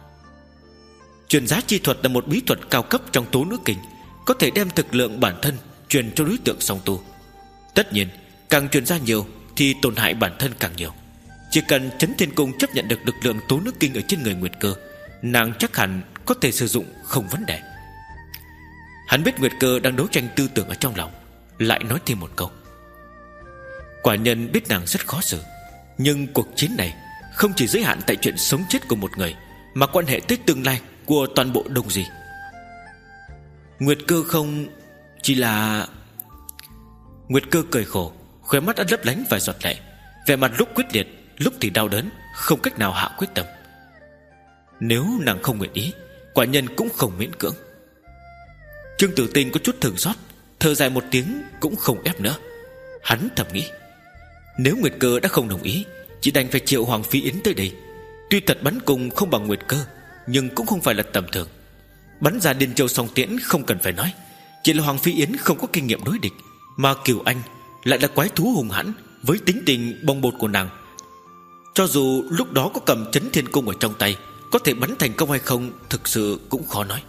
Truyền giá chi thuật là một bí thuật cao cấp trong Tố Nữ Kinh, có thể đem thực lượng bản thân truyền cho đối tượng song tu. Tất nhiên, càng truyền ra nhiều thì tổn hại bản thân càng nhiều. Chỉ cần Chấn Thiên Cung chấp nhận được lực lượng Tố Nữ Kinh ở trên người Nguyệt Cơ, nàng chắc hẳn có thể sử dụng không vấn đề. Hắn biết Nguyệt Cơ đang đấu tranh tư tưởng ở trong lòng, lại nói thêm một câu: quả nhân biết nàng rất khó xử, nhưng cuộc chiến này không chỉ giới hạn tại chuyện sống chết của một người, mà quan hệ tới tương lai của toàn bộ Đông Di. Nguyệt Cơ không chỉ là... Nguyệt Cơ cười khổ, khóe mắt đã lấp lánh vài giọt lệ, vẻ mặt lúc quyết liệt, lúc thì đau đớn, không cách nào hạ quyết tâm. Nếu nàng không nguyện ý, quả nhân cũng không miễn cưỡng. Trương Tử Tinh có chút thương xót, thở dài một tiếng cũng không ép nữa. Hắn thầm nghĩ, nếu Nguyệt Cơ đã không đồng ý, chỉ đành phải triệu Hoàng Phi Yến tới đây. Tuy thật bắn cung không bằng Nguyệt Cơ, nhưng cũng không phải là tầm thường. Bắn ra Điên Châu song tiễn không cần phải nói, chỉ là Hoàng Phi Yến không có kinh nghiệm đối địch, mà Kiều Anh lại là quái thú hùng hãn. Với tính tình bồng bột của nàng, cho dù lúc đó có cầm Chấn Thiên Cung ở trong tay, có thể bắn thành công hay không thực sự cũng khó nói.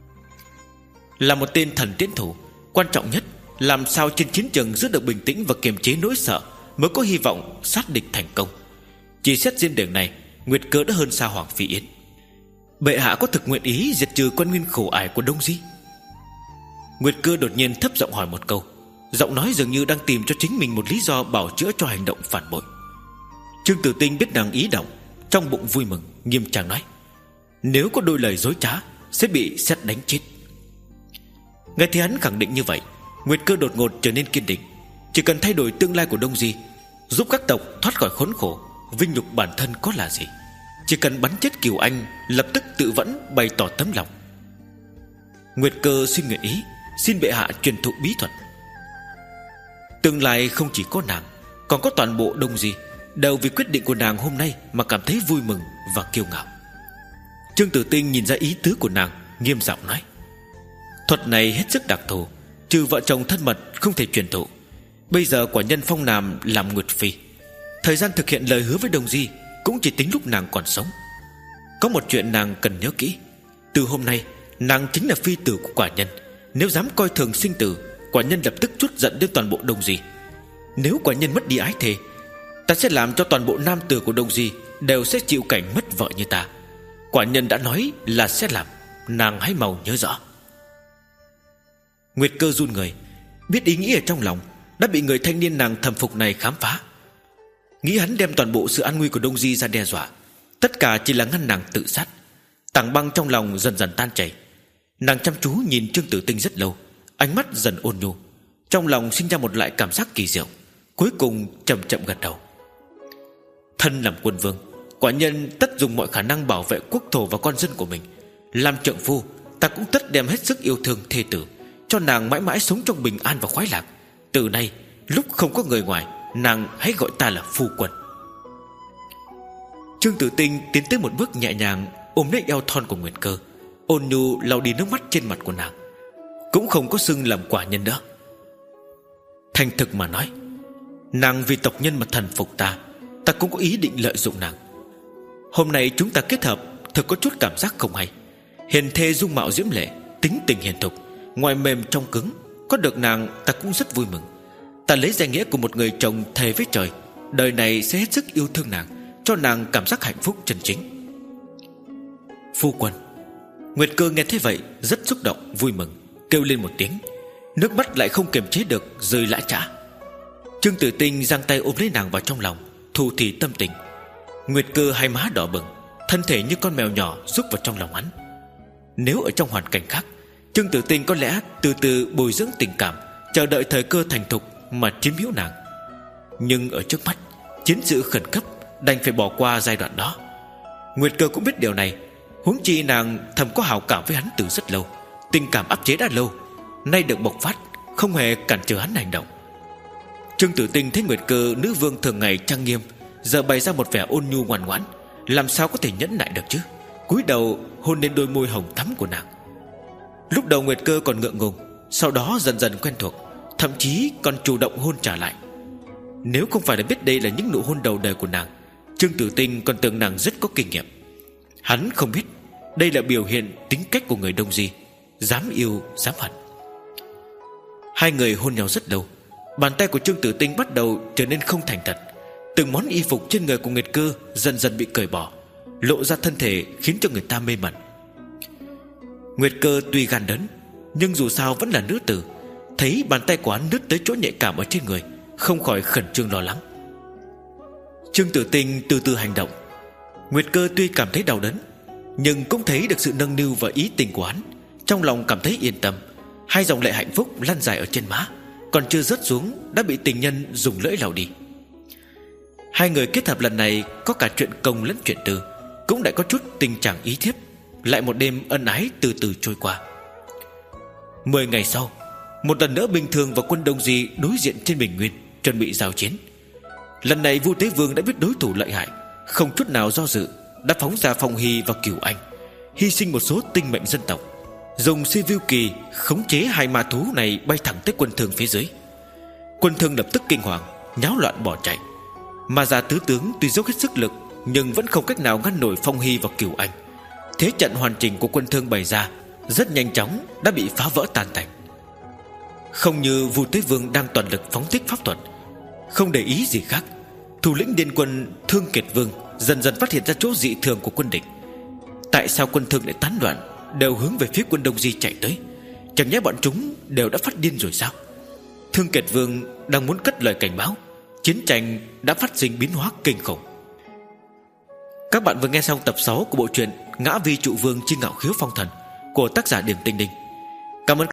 Là một tên thần tiễn thủ, quan trọng nhất làm sao trên chiến trường giữ được bình tĩnh và kiềm chế nỗi sợ, mới có hy vọng sát địch thành công. Chỉ xét riêng đường này, Nguyệt Cơ đã hơn xa Hoàng Phi Yến. Bệ hạ có thực nguyện ý diệt trừ quân nguyên khổ ải của Đông Di? Nguyệt Cơ đột nhiên thấp giọng hỏi một câu, giọng nói dường như đang tìm cho chính mình một lý do bảo chữa cho hành động phản bội. Trương Tử Tinh biết nàng ý động, trong bụng vui mừng, nghiêm trang nói: nếu có đôi lời dối trá sẽ bị sét đánh chết. Nghe thấy hắn khẳng định như vậy, Nguyệt Cơ đột ngột trở nên kiên định. Chỉ cần thay đổi tương lai của Đông Di, giúp các tộc thoát khỏi khốn khổ, vinh nhục bản thân có là gì? Chỉ cần bắn chết Kiều Anh, lập tức tự vẫn bày tỏ tấm lòng. Nguyệt Cơ xin nguyện ý, xin bệ hạ truyền thụ bí thuật. Tương lai không chỉ có nàng, còn có toàn bộ Đông Di đều vì quyết định của nàng hôm nay mà cảm thấy vui mừng và kiêu ngạo. Trương Tử Tinh nhìn ra ý tứ của nàng, nghiêm giọng nói: thuật này hết sức đặc thù, trừ vợ chồng thân mật không thể truyền thụ. Bây giờ quả nhân phong nàng làm Nguyệt Phi, thời gian thực hiện lời hứa với Đông Di cũng chỉ tính lúc nàng còn sống. Có một chuyện nàng cần nhớ kỹ, từ hôm nay nàng chính là phi tử của quả nhân. Nếu dám coi thường sinh tử, quả nhân lập tức trút giận đến toàn bộ Đông Di. Nếu quả nhân mất đi ái thề, ta sẽ làm cho toàn bộ nam tử của Đông Di đều sẽ chịu cảnh mất vợ như ta. Quả nhân đã nói là sẽ làm, nàng hãy mau nhớ rõ. Nguyệt Cơ run người, biết ý nghĩ ở trong lòng đã bị người thanh niên nàng thầm phục này khám phá. Nghĩ hắn đem toàn bộ sự an nguy của Đông Di ra đe dọa, tất cả chỉ là ngăn nàng tự sát. Tảng băng trong lòng dần dần tan chảy. Nàng chăm chú nhìn Trương Tử Tinh rất lâu, ánh mắt dần ôn nhu, trong lòng sinh ra một loại cảm giác kỳ diệu. Cuối cùng chậm chậm gật đầu. Thân làm quân vương, quả nhân tất dùng mọi khả năng bảo vệ quốc thổ và con dân của mình. Làm trượng phu, ta cũng tất đem hết sức yêu thương thê tử, cho nàng mãi mãi sống trong bình an và khoái lạc. Từ nay lúc không có người ngoài, nàng hãy gọi ta là phu quân. Trương Tử Tinh tiến tới một bước nhẹ nhàng, ôm lấy eo thon của Nguyệt Cơ, ôn nhu lau đi nước mắt trên mặt của nàng. Cũng không có xưng làm quả nhân nữa. Thành thực mà nói, nàng vì tộc nhân mà thần phục ta, ta cũng có ý định lợi dụng nàng. Hôm nay chúng ta kết hợp, thật có chút cảm giác không hay. Hiền thê dung mạo diễm lệ, tính tình hiền thục, ngoài mềm trong cứng, có được nàng ta cũng rất vui mừng. Ta lấy danh nghĩa của một người chồng thề với trời, đời này sẽ hết sức yêu thương nàng, cho nàng cảm giác hạnh phúc chân chính. Phu quân. Nguyệt Cơ nghe thế vậy rất xúc động, vui mừng, kêu lên một tiếng, nước mắt lại không kiềm chế được rơi lã chã. Trương Tử Tinh giang tay ôm lấy nàng vào trong lòng, thu thì tâm tình. Nguyệt Cơ hai má đỏ bừng, thân thể như con mèo nhỏ rúc vào trong lòng hắn. Nếu ở trong hoàn cảnh khác, Trương Tử Tinh có lẽ từ từ bồi dưỡng tình cảm, chờ đợi thời cơ thành thục mà chiếm hữu nàng. Nhưng ở trước mắt, chiến sự khẩn cấp, đành phải bỏ qua giai đoạn đó. Nguyệt Cơ cũng biết điều này, huống chi nàng thầm có hảo cảm với hắn từ rất lâu, tình cảm áp chế đã lâu, nay được bộc phát, không hề cản trở hắn hành động. Trương Tử Tinh thấy Nguyệt Cơ nữ vương thường ngày trang nghiêm, giờ bày ra một vẻ ôn nhu ngoan ngoãn, làm sao có thể nhẫn nại được chứ. Cúi đầu hôn lên đôi môi hồng thắm của nàng. Lúc đầu Nguyệt Cơ còn ngượng ngùng, sau đó dần dần quen thuộc, thậm chí còn chủ động hôn trả lại. Nếu không phải là biết đây là những nụ hôn đầu đời của nàng, Trương Tử Tinh còn tưởng nàng rất có kinh nghiệm. Hắn không biết đây là biểu hiện tính cách của người Đông Di, dám yêu dám hận. Hai người hôn nhau rất lâu. Bàn tay của Trương Tử Tinh bắt đầu trở nên không thành thật. Từng món y phục trên người của Nguyệt Cơ dần dần bị cởi bỏ, lộ ra thân thể khiến cho người ta mê mẩn. Nguyệt Cơ tuy gan đớn, nhưng dù sao vẫn là nữ tử, thấy bàn tay của hắn lướt tới chỗ nhạy cảm ở trên người, không khỏi khẩn trương lo lắng. Trương Tử Tinh từ từ hành động. Nguyệt Cơ tuy cảm thấy đau đớn, nhưng cũng thấy được sự nâng niu và ý tình của hắn, trong lòng cảm thấy yên tâm. Hai dòng lệ hạnh phúc lăn dài ở trên má, còn chưa rớt xuống đã bị tình nhân dùng lưỡi lau đi. Hai người kết hợp lần này có cả chuyện công lẫn chuyện tư, cũng đã có chút tình trạng ý thiếp. Lại một đêm ân ái từ từ trôi qua. Mười ngày sau, một lần nữa Bình Thường và quân Đông Di đối diện trên bình nguyên, chuẩn bị giao chiến. Lần này Vu Tế Vương đã biết đối thủ lợi hại, không chút nào do dự đã phóng ra Phong Hy và Cửu Anh, hy sinh một số tinh mệnh dân tộc, dùng Si Viu Kỳ khống chế hai ma thú này bay thẳng tới quân Thương phía dưới. Quân Thương lập tức kinh hoàng, nháo loạn bỏ chạy. Mà già tứ tướng tuy dốc hết sức lực, nhưng vẫn không cách nào ngăn nổi Phong Hy và Cửu Anh. Thế trận hoàn chỉnh của quân Thương bày ra rất nhanh chóng đã bị phá vỡ tan tành. Không như Vu Tế Vương đang toàn lực phóng thích pháp thuật, không để ý gì khác, thủ lĩnh điên quân Thương Kiệt Vương dần dần phát hiện ra chỗ dị thường của quân địch. Tại sao quân Thương lại tán loạn, đều hướng về phía quân Đông Di chạy tới? Chẳng nhẽ bọn chúng đều đã phát điên rồi sao? Thương Kiệt Vương đang muốn cất lời cảnh báo, chiến tranh đã phát sinh biến hóa kinh khủng. Các bạn vừa nghe xong tập sáu của bộ truyện Ngã Vi Trụ Vương Chi Ngạo Khiếu Phong Thần của tác giả Điểm Tinh Đinh. Cảm ơn